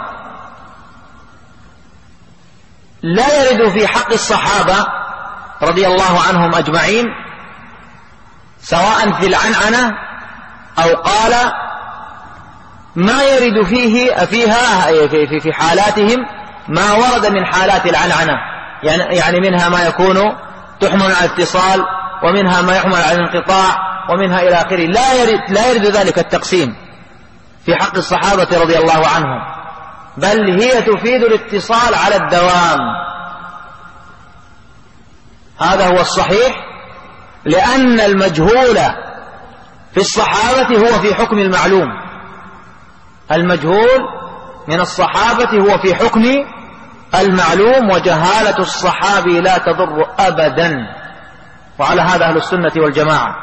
لا يرد في حق الصحابة رضي الله عنهم أجمعين، سواء في العنعنة أو قال ما يرد فيها في حالاتهم ما ورد من حالات العنعنة، يعني منها ما يكون تحمل على الاتصال، ومنها ما يحمل على الانقطاع، ومنها إلى آخره. لا يرد ذلك التقسيم في حق الصحابة رضي الله عنهم، بل هي تفيد الاتصال على الدوام. هذا هو الصحيح، لأن المجهول في الصحابة هو في حكم المعلوم، المجهول من الصحابة هو في حكم المعلوم، وجهالة الصحابي لا تضر أبدا، وعلى هذا أهل السنة والجماعة،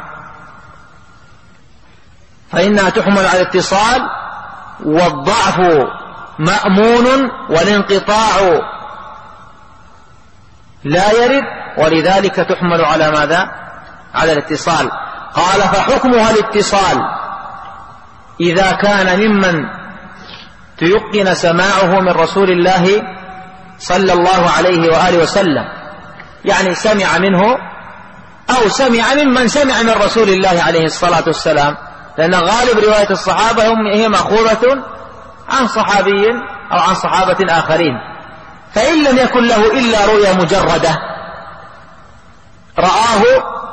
فإنها تحمل على الاتصال، والضعف مأمون والانقطاع لا يرد، ولذلك تحمل على ماذا؟ على الاتصال. قال: فحكمها الاتصال إذا كان ممن تيقن سماعه من رسول الله صلى الله عليه وآله وسلم، يعني سمع منه أو سمع ممن سمع من رسول الله عليه الصلاة والسلام، لأن غالب رواية الصحابة هي مأخوذة عن صحابي أو عن صحابة آخرين. فإن لم يكن له إلا رؤيا مجردة رآه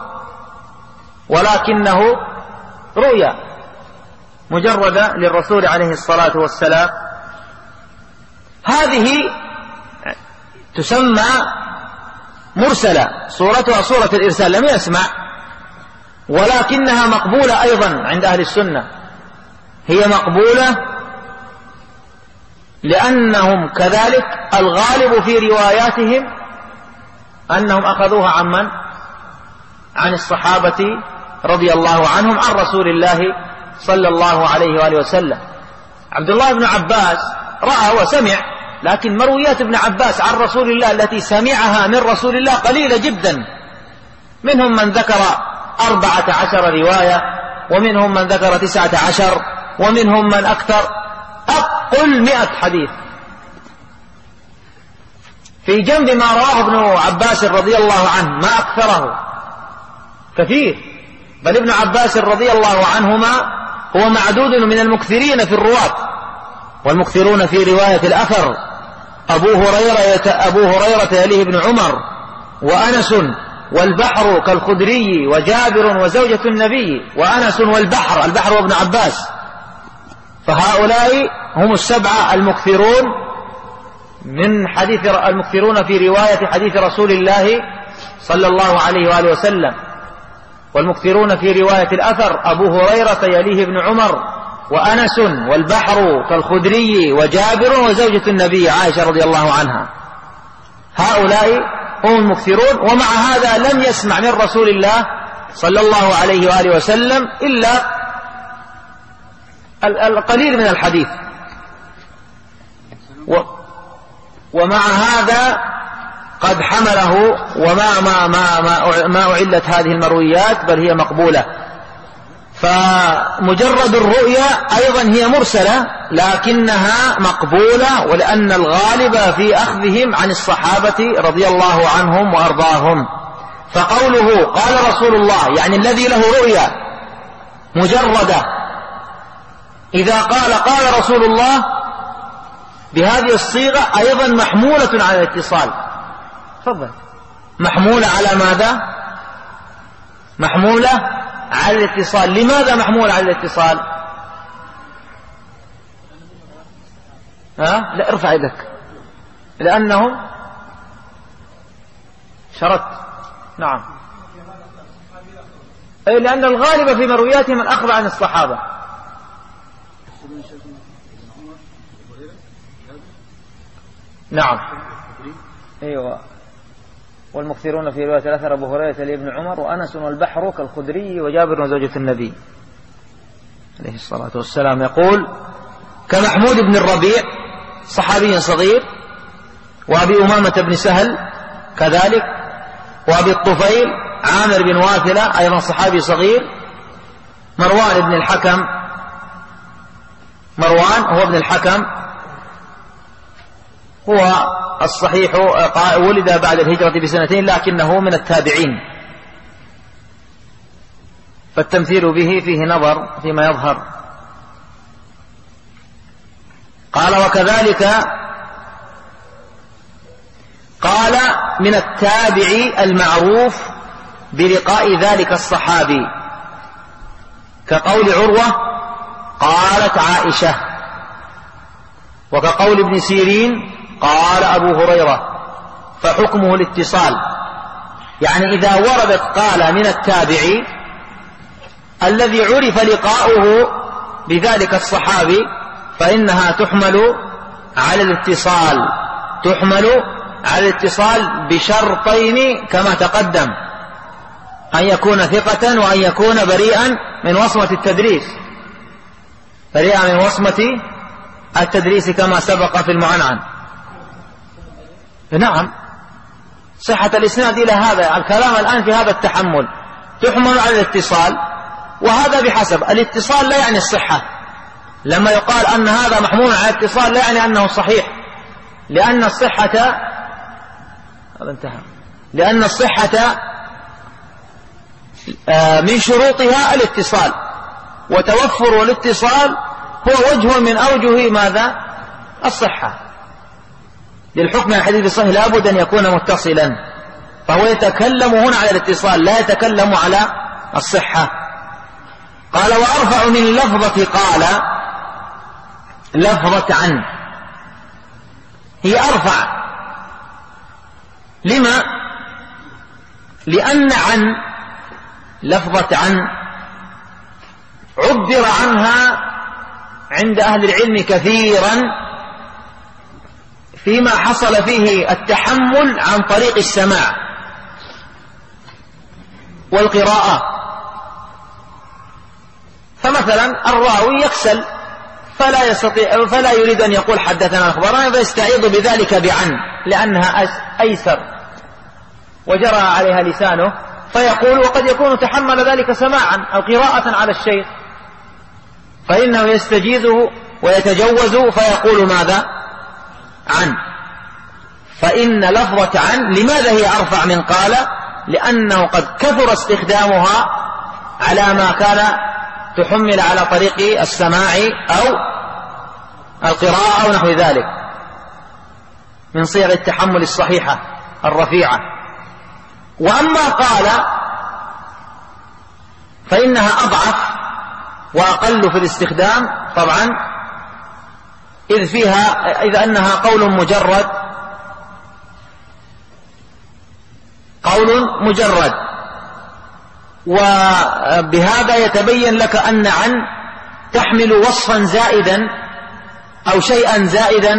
ولكنه رؤيا مجردة للرسول عليه الصلاة والسلام، هذه تسمى مرسلة، صورتها صورة الإرسال، لم يسمع، ولكنها مقبولة أيضا عند أهل السنة. هي مقبولة لأنهم كذلك الغالب في رواياتهم أنهم أخذوها عن من؟ عن الصحابة رضي الله عنهم، عن رسول الله صلى الله عليه وآله وسلم. عبد الله بن عباس رأى وسمع، لكن مرويات ابن عباس عن رسول الله التي سمعها من رسول الله قليلة جدا. منهم من ذكر 14 رواية، ومنهم من ذكر 19، ومنهم من أكثر، أقل 100 حديث. في جنب ما رواه ابن عباس رضي الله عنه ما أكثره كثير، بل ابن عباس رضي الله عنهما هو معدود من المكثرين في الرواة، والمكثرون في رواية الأثر أبو هريرة يليه ابن عمر وأنس والبحر كالخدري وجابر وزوجة النبي وأنس والبحر، البحر وابن عباس. فهؤلاء هم السبعة المكثرون من حديث، المكثرون في رواية حديث رسول الله صلى الله عليه وآله وسلم. والمكثرون في رواية الأثر أبو هريرة يليه ابن عمر وأنس والبحر كالخدري وجابر وزوجة النبي عائشة رضي الله عنها. هؤلاء هم المكثرون، ومع هذا لم يسمع من رسول الله صلى الله عليه وآله وسلم إلا القليل من الحديث. ومع هذا قد حمله، وما ما ما ما ما أعلت هذه المرويات، بل هي مقبولة. فمجرد الرؤيا أيضا هي مرسلة لكنها مقبولة، ولأن الغالب في أخذهم عن الصحابة رضي الله عنهم وأرضاهم. فقوله قال رسول الله يعني الذي له رؤيا مجردة، إذا قال رسول الله بهذه الصيغة أيضا محمولة على الاتصال. تفضل. محمولة على ماذا؟ محمولة على الاتصال. لماذا محمولة على الاتصال؟ لا، ارفع يدك. لأنه شرط. نعم، أي لأن الغالب في مروياتهم من أخذ عن الصحابة. نعم، أيوة. والمكثرون في رواية الأثر أبو هريرة لابن عمر وأنس والبحر كالخدري وجابر وزوجة النبي عليه الصلاة والسلام. يقول كمحمود بن الربيع صحابي صغير، وأبي أمامة بن سهل كذلك، وأبي الطفيل عامر بن واثلة أيضا صحابي صغير، مروان بن الحكم، مروان هو ابن الحكم، هو الصحيح ولد بعد الهجرة ب2 لكنه من التابعين، فالتمثيل به فيه نظر فيما يظهر. قال وكذلك قال من التابع المعروف بلقاء ذلك الصحابي، كقول عروة قالت عائشة، وكقول ابن سيرين قال أبو هريرة، فحكمه الاتصال. يعني إذا وردت قال من التابعي الذي عرف لقاؤه بذلك الصحابي فإنها تحمل على الاتصال، تحمل على الاتصال بشرطين كما تقدم: أن يكون ثقة، وأن يكون بريئا من وصمة التدريس، بريئا من وصمة التدريس كما سبق في المعنعن. نعم، صحة الإسناد إلى هذا الكلام الآن في هذا التحمل تحمل على الاتصال، وهذا بحسب الاتصال لا يعني الصحة. لما يقال أن هذا محمول على الاتصال لا يعني أنه صحيح، لأن الصحة هذا انتهى، لأن الصحة من شروطها الاتصال، وتوفر الاتصال هو وجه من أوجه ماذا؟ الصحة. للحكم على الحديث الصحيح لابد أن يكون متصلا، فهو يتكلم هنا على الاتصال لا يتكلم على الصحة. قال وأرفع من لفظة قال، لفظة عن هي أرفع. لما؟ لأن عن لفظة عن عبر عنها عند أهل العلم كثيرا فيما حصل فيه التحمل عن طريق السماع والقراءة. فمثلا الراوي يكسل فلا يريد أن يقول حدثنا أخبرنا، فيستعيض بذلك بعن لأنها أيسر وجرى عليها لسانه، فيقول وقد يكون تحمل ذلك سماعا أو قراءة على الشيخ، فإنه يستجيزه ويتجوز فيقول ماذا؟ عن. فإن لفظة عن لماذا هي أرفع من قال؟ لأنه قد كثر استخدامها على ما كان تحمل على طريق السماع أو القراءة أو نحو ذلك من صيغ التحمل الصحيحة الرفيعة. وأما قال فإنها أضعف وأقل في الاستخدام طبعا، إذ أنها قول مجرد، وبهذا يتبين لك أن عن تحمل وصفا زائدا أو شيئا زائدا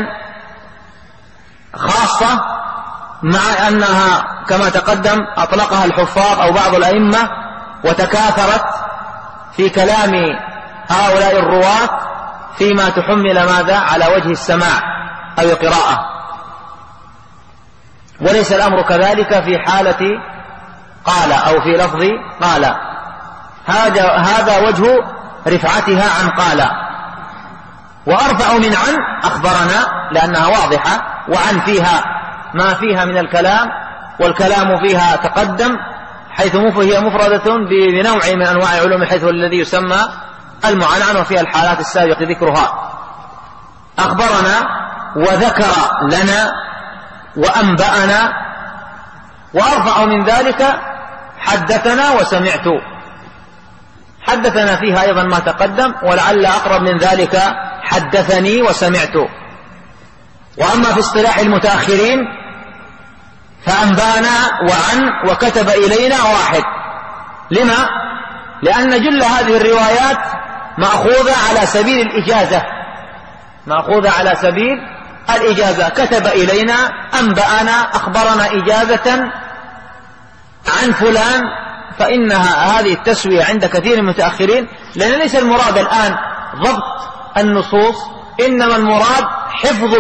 خاصة، مع أنها كما تقدم أطلقها الحفاظ أو بعض الأئمة وتكاثرت في كلام هؤلاء الرواة فيما تحمل ماذا؟ على وجه السماع أو القراءة. وليس الأمر كذلك في حالة قال أو في لفظ قال، هذا وجه رفعتها عن قال. وأرفع من عن أخبرنا لأنها واضحة، وعن فيها ما فيها من الكلام، والكلام فيها تقدم حيث هي مفردة بنوع من أنواع علوم الحديث الذي يسمى المعنعن، وفيها الحالات السابقة ذكرها. أخبرنا وذكر لنا وأنبأنا، وأرفع من ذلك حدثنا وسمعت. حدثنا فيها أيضا ما تقدم، ولعل أقرب من ذلك حدثني وسمعت. وأما في اصطلاح المتأخرين فأنبانا وعن وكتب إلينا واحد. لما؟ لأن جل هذه الروايات مأخوذة على سبيل الإجازة، كتب إلينا، أنبأنا، أخبرنا إجازة عن فلان. فإنها هذه التسوية عند كثير من المتأخرين، لأن ليس المراد الآن ضبط النصوص، إنما المراد حفظ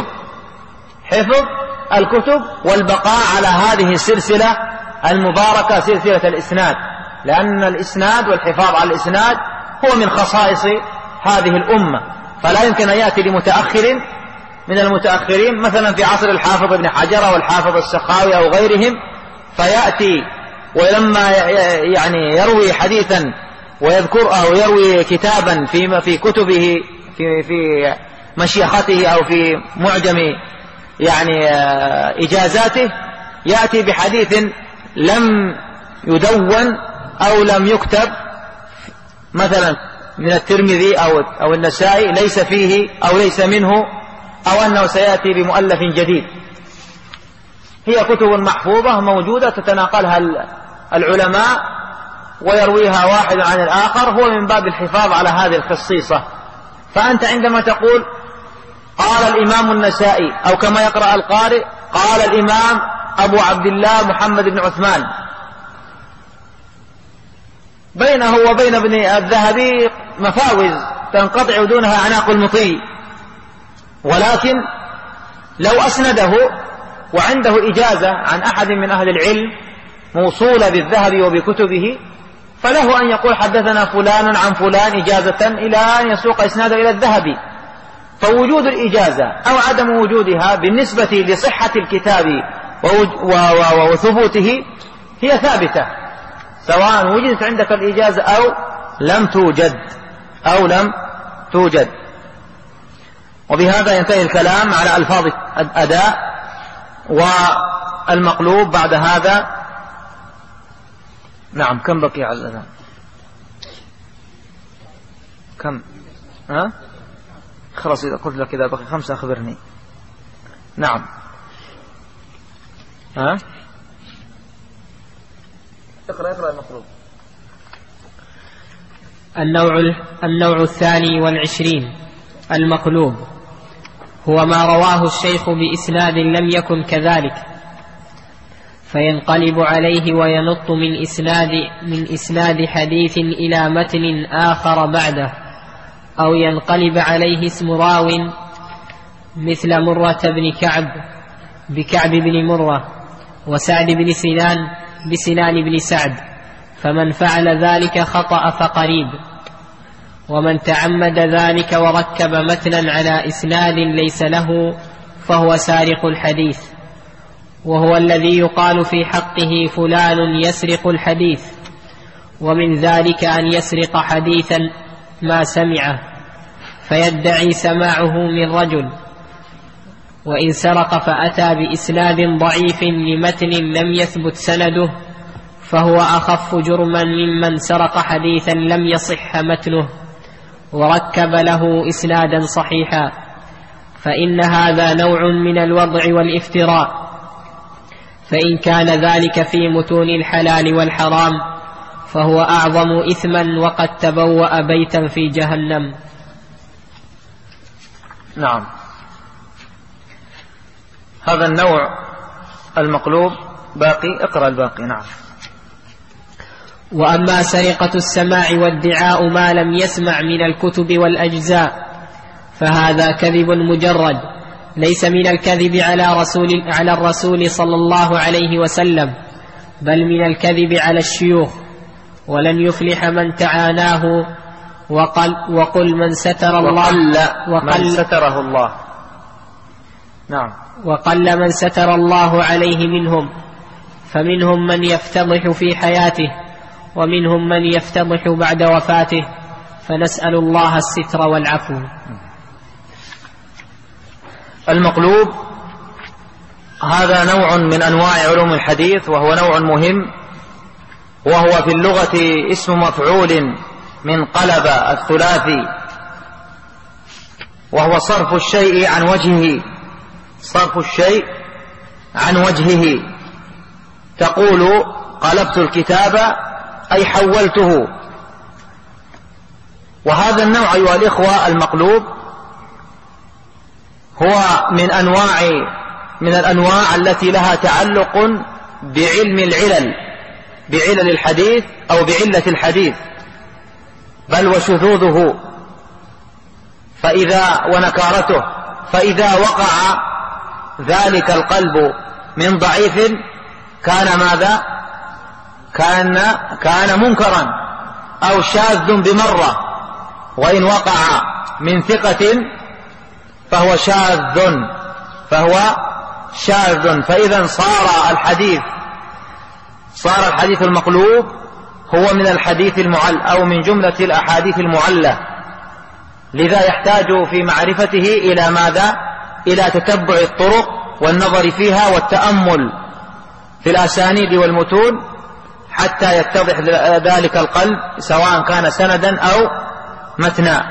الكتب والبقاء على هذه السلسلة المباركة، سلسلة الإسناد، لأن الإسناد والحفاظ على الإسناد هو من خصائص هذه الأمة. فلا يمكن أن يأتي لمتأخر من المتأخرين مثلا في عصر الحافظ ابن حجر والحافظ السخاوي أو غيرهم، فيأتي ولما يعني يروي حديثا ويذكر أو يروي كتابا في كتبه في مشيخته أو في معجم يعني إجازاته، يأتي بحديث لم يدون أو لم يكتب مثلا من الترمذي أو النسائي، ليس فيه أو ليس منه، أو أنه سيأتي بمؤلف جديد. هي كتب محفوظة موجودة تتناقلها العلماء ويرويها واحد عن الآخر، هو من باب الحفاظ على هذه الخصيصة. فأنت عندما تقول قال الإمام النسائي، أو كما يقرأ القارئ قال الإمام أبو عبد الله محمد بن عثمان، بينه وبين ابن الذهبي مفاوز تنقطع دونها أعناق المطي، ولكن لو أسنده وعنده إجازة عن أحد من أهل العلم موصولة بالذهبي وبكتبه، فله أن يقول حدثنا فلان عن فلان إجازة إلى أن يسوق إسناده إلى الذهبي. فوجود الإجازة أو عدم وجودها بالنسبة لصحة الكتاب وثبوته هي ثابتة، سواء وجدت عندك الإجازة أو لم توجد. وبهذا ينتهي الكلام على ألفاظ الأداء والمقلوب. بعد هذا نعم، كم بقي على الأذان؟ كم؟ خلاص إذا قلت لك إذا بقي 5 أخبرني. نعم. اقرأ المطلوب. النوع 22 المقلوب هو ما رواه الشيخ بإسناد لم يكن كذلك، فينقلب عليه وينط من إسناد حديث إلى متن آخر بعده، أو ينقلب عليه اسم راو مثل مرة بن كعب بكعب بن مرة، وسعد بن سنان بسنان بن سعد، فمن فعل ذلك خطأ فقريب. ومن تعمد ذلك وركب متنا على إسناد ليس له فهو سارق الحديث، وهو الذي يقال في حقه فلان يسرق الحديث. ومن ذلك أن يسرق حديثا ما سمعه فيدعي سماعه من رجل، وإن سرق فأتى بإسناد ضعيف لمتن لم يثبت سنده فهو أخف جرما ممن سرق حديثا لم يصح متنه وركب له إسنادا صحيحا، فإن هذا نوع من الوضع والافتراء. فإن كان ذلك في متون الحلال والحرام فهو أعظم إثما وقد تبوأ بيتا في جهنم. نعم، هذا النوع المقلوب باقي. اقرأ الباقي. نعم. وأما سرقة السماع وادعاء ما لم يسمع من الكتب والأجزاء فهذا كذب مجرد، ليس من الكذب على الرسول صلى الله عليه وسلم، بل من الكذب على الشيوخ. ولن يفلح من تعاناه وقل من ستر الله من ستره الله. نعم. وقل من ستر الله عليه منهم، فمنهم من يفتضح في حياته ومنهم من يفتضح بعد وفاته، فنسأل الله الستر والعفو. المقلوب هذا نوع من أنواع علوم الحديث، وهو نوع مهم، وهو في اللغة اسم مفعول من قلب الثلاثي، وهو صرف الشيء عن وجهه. صرف الشيء عن وجهه. تقول قلبت الكتاب أي حولته. وهذا النوع أيها الإخوة المقلوب هو من الأنواع التي لها تعلق بعلم العلل، بعلل الحديث أو بعلة الحديث، بل وشذوذه ونكارته. فإذا وقع ذلك القلب من ضعيف كان ماذا؟ كان منكرا أو شاذ بمرة، وإن وقع من ثقة فهو شاذ. فإذا صار الحديث المقلوب هو من الحديث المعل أو من جملة الأحاديث المعلة. لذا يحتاج في معرفته إلى ماذا؟ إلى تتبع الطرق والنظر فيها والتأمل في الأسانيد والمتون حتى يتضح ذلك القلب، سواء كان سندا أو متنا.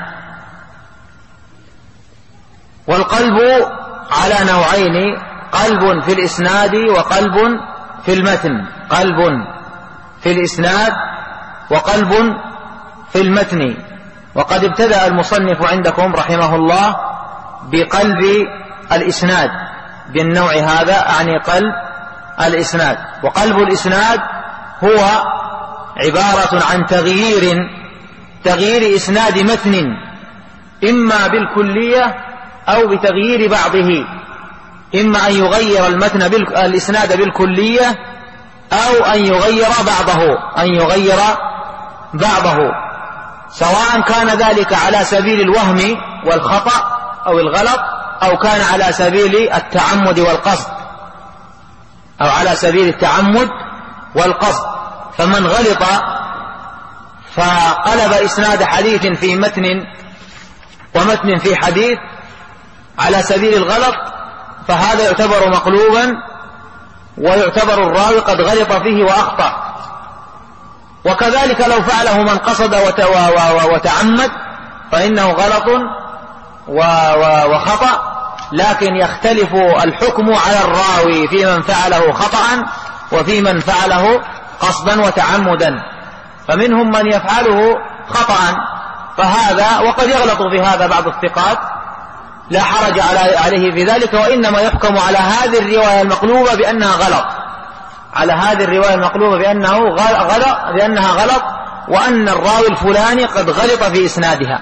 والقلب على نوعين: قلب في الإسناد وقلب في المتن. قلب في الإسناد وقلب في المتن. وقد ابتدأ المصنف عندكم رحمه الله بقلب الإسناد، بالنوع هذا أعني قلب الإسناد. وقلب الإسناد هو عبارة عن تغيير إسناد متن، إما بالكلية أو بتغيير بعضه. إما أن يغير الإسناد بالكلية أو أن يغير بعضه، سواء كان ذلك على سبيل الوهم والخطأ أو الغلط، أو كان على سبيل التعمد والقصد، أو على سبيل التعمد والقصد. فمن غلط فقلب إسناد حديث في متن ومتن في حديث على سبيل الغلط، فهذا يعتبر مقلوبا، ويعتبر الراوي قد غلط فيه وأخطأ. وكذلك لو فعله من قصد وتعمد فإنه غلط وخطأ، لكن يختلف الحكم على الراوي في من فعله خطأ وفي من فعله قصدا وتعمدا. فمنهم من يفعله خطأ فهذا، وقد يغلط في هذا بعض الثقات، لا حرج عليه في ذلك، وإنما يحكم على هذه الرواية المقلوبة بأنها غلط، على هذه الرواية المقلوبة بأنها غلط، وأن الراوي الفلاني قد غلط في إسنادها.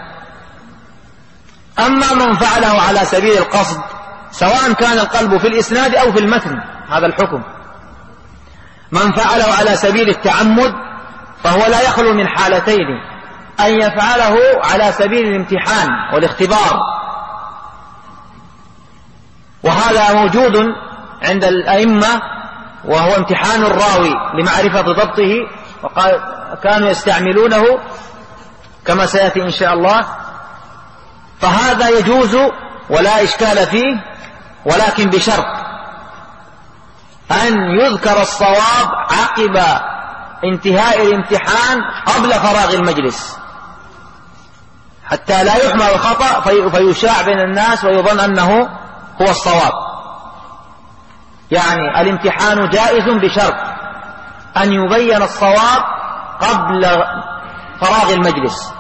أما من فعله على سبيل القصد، سواء كان القلب في الإسناد أو في المتن، هذا الحكم. من فعله على سبيل التعمد فهو لا يخلو من حالتين: أن يفعله على سبيل الامتحان والاختبار، وهذا موجود عند الأئمة، وهو امتحان الراوي لمعرفة ضبطه، وكانوا يستعملونه كما سيأتي إن شاء الله. فهذا يجوز ولا إشكال فيه، ولكن بشرط أن يذكر الصواب عقب انتهاء الامتحان قبل فراغ المجلس، حتى لا يحمل الخطأ فيشاع بين الناس ويظن أنه هو الصواب. يعني الامتحان جائز بشرط أن يبين الصواب قبل فراغ المجلس.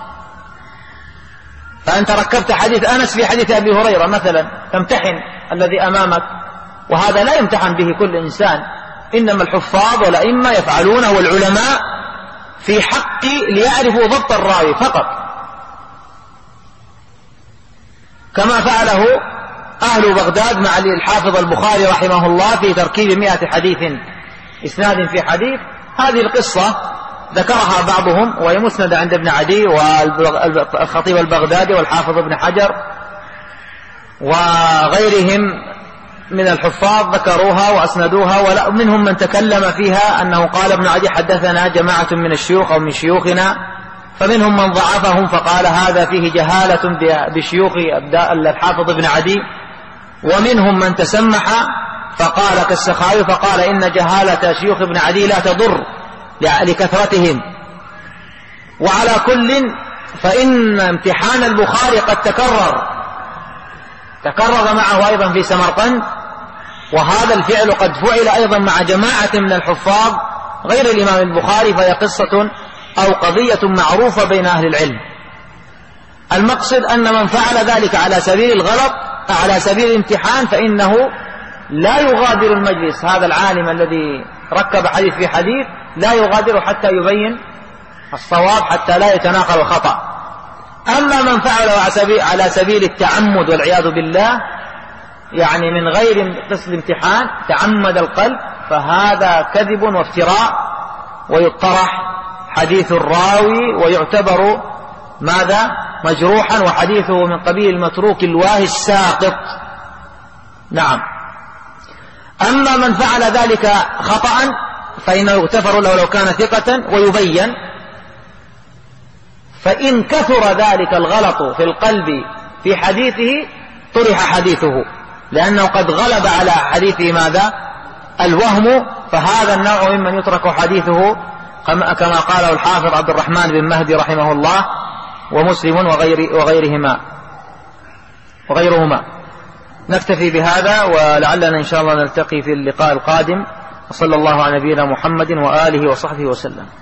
فأنت ركبت حديث أنس في حديث أبي هريرة مثلا، تمتحن الذي أمامك، وهذا لا يمتحن به كل إنسان، إنما الحفاظ والأئمة يفعلونه، والعلماء في حق ليعرفوا ضبط الراوي فقط، كما فعله أهل بغداد مع الحافظ البخاري رحمه الله في تركيب 100 حديث إسناد في حديث. هذه القصة ذكرها بعضهم، وهي مسندة عند ابن عدي والخطيب البغدادي والحافظ ابن حجر وغيرهم من الحفاظ، ذكروها وأسندوها، ومنهم من تكلم فيها أنه قال ابن عدي حدثنا جماعة من الشيوخ أو من شيوخنا، فمنهم من ضعفهم فقال هذا فيه جهالة بشيوخ الحافظ ابن عدي، ومنهم من تسمح فقال كالسخاوي فقال إن جهالة شيوخ ابن عدي لا تضر لكثرتهم. وعلى كل فإن امتحان البخاري قد تكرر معه أيضا في سمرقند، وهذا الفعل قد فعل أيضا مع جماعة من الحفاظ غير الإمام البخاري، فهي قصة أو قضية معروفة بين أهل العلم. المقصد أن من فعل ذلك على سبيل الغلط على سبيل الامتحان فإنه لا يغادر المجلس. هذا العالم الذي ركب حديث في حديث لا يغادر حتى يبين الصواب، حتى لا يتناقل الخطأ. أما من فعله على سبيل التعمد والعياذ بالله، يعني من غير قصد الامتحان، تعمد القلب، فهذا كذب وافتراء، ويطرح حديث الراوي ويعتبر ماذا؟ مجروحا، وحديثه من قبيل المتروك الواهي الساقط. نعم. أما من فعل ذلك خطأ فإنه يغتفر له لو كان ثقة ويبين، فإن كثر ذلك الغلط في القلب في حديثه طرح حديثه، لأنه قد غلب على حديثه ماذا؟ الوهم، فهذا النوع ممن يترك حديثه، كما قاله الحافظ عبد الرحمن بن مهدي رحمه الله ومسلم وغيرهما. نكتفي بهذا، ولعلنا إن شاء الله نلتقي في اللقاء القادم. وصلى الله على نبينا محمد وآله وصحبه وسلم.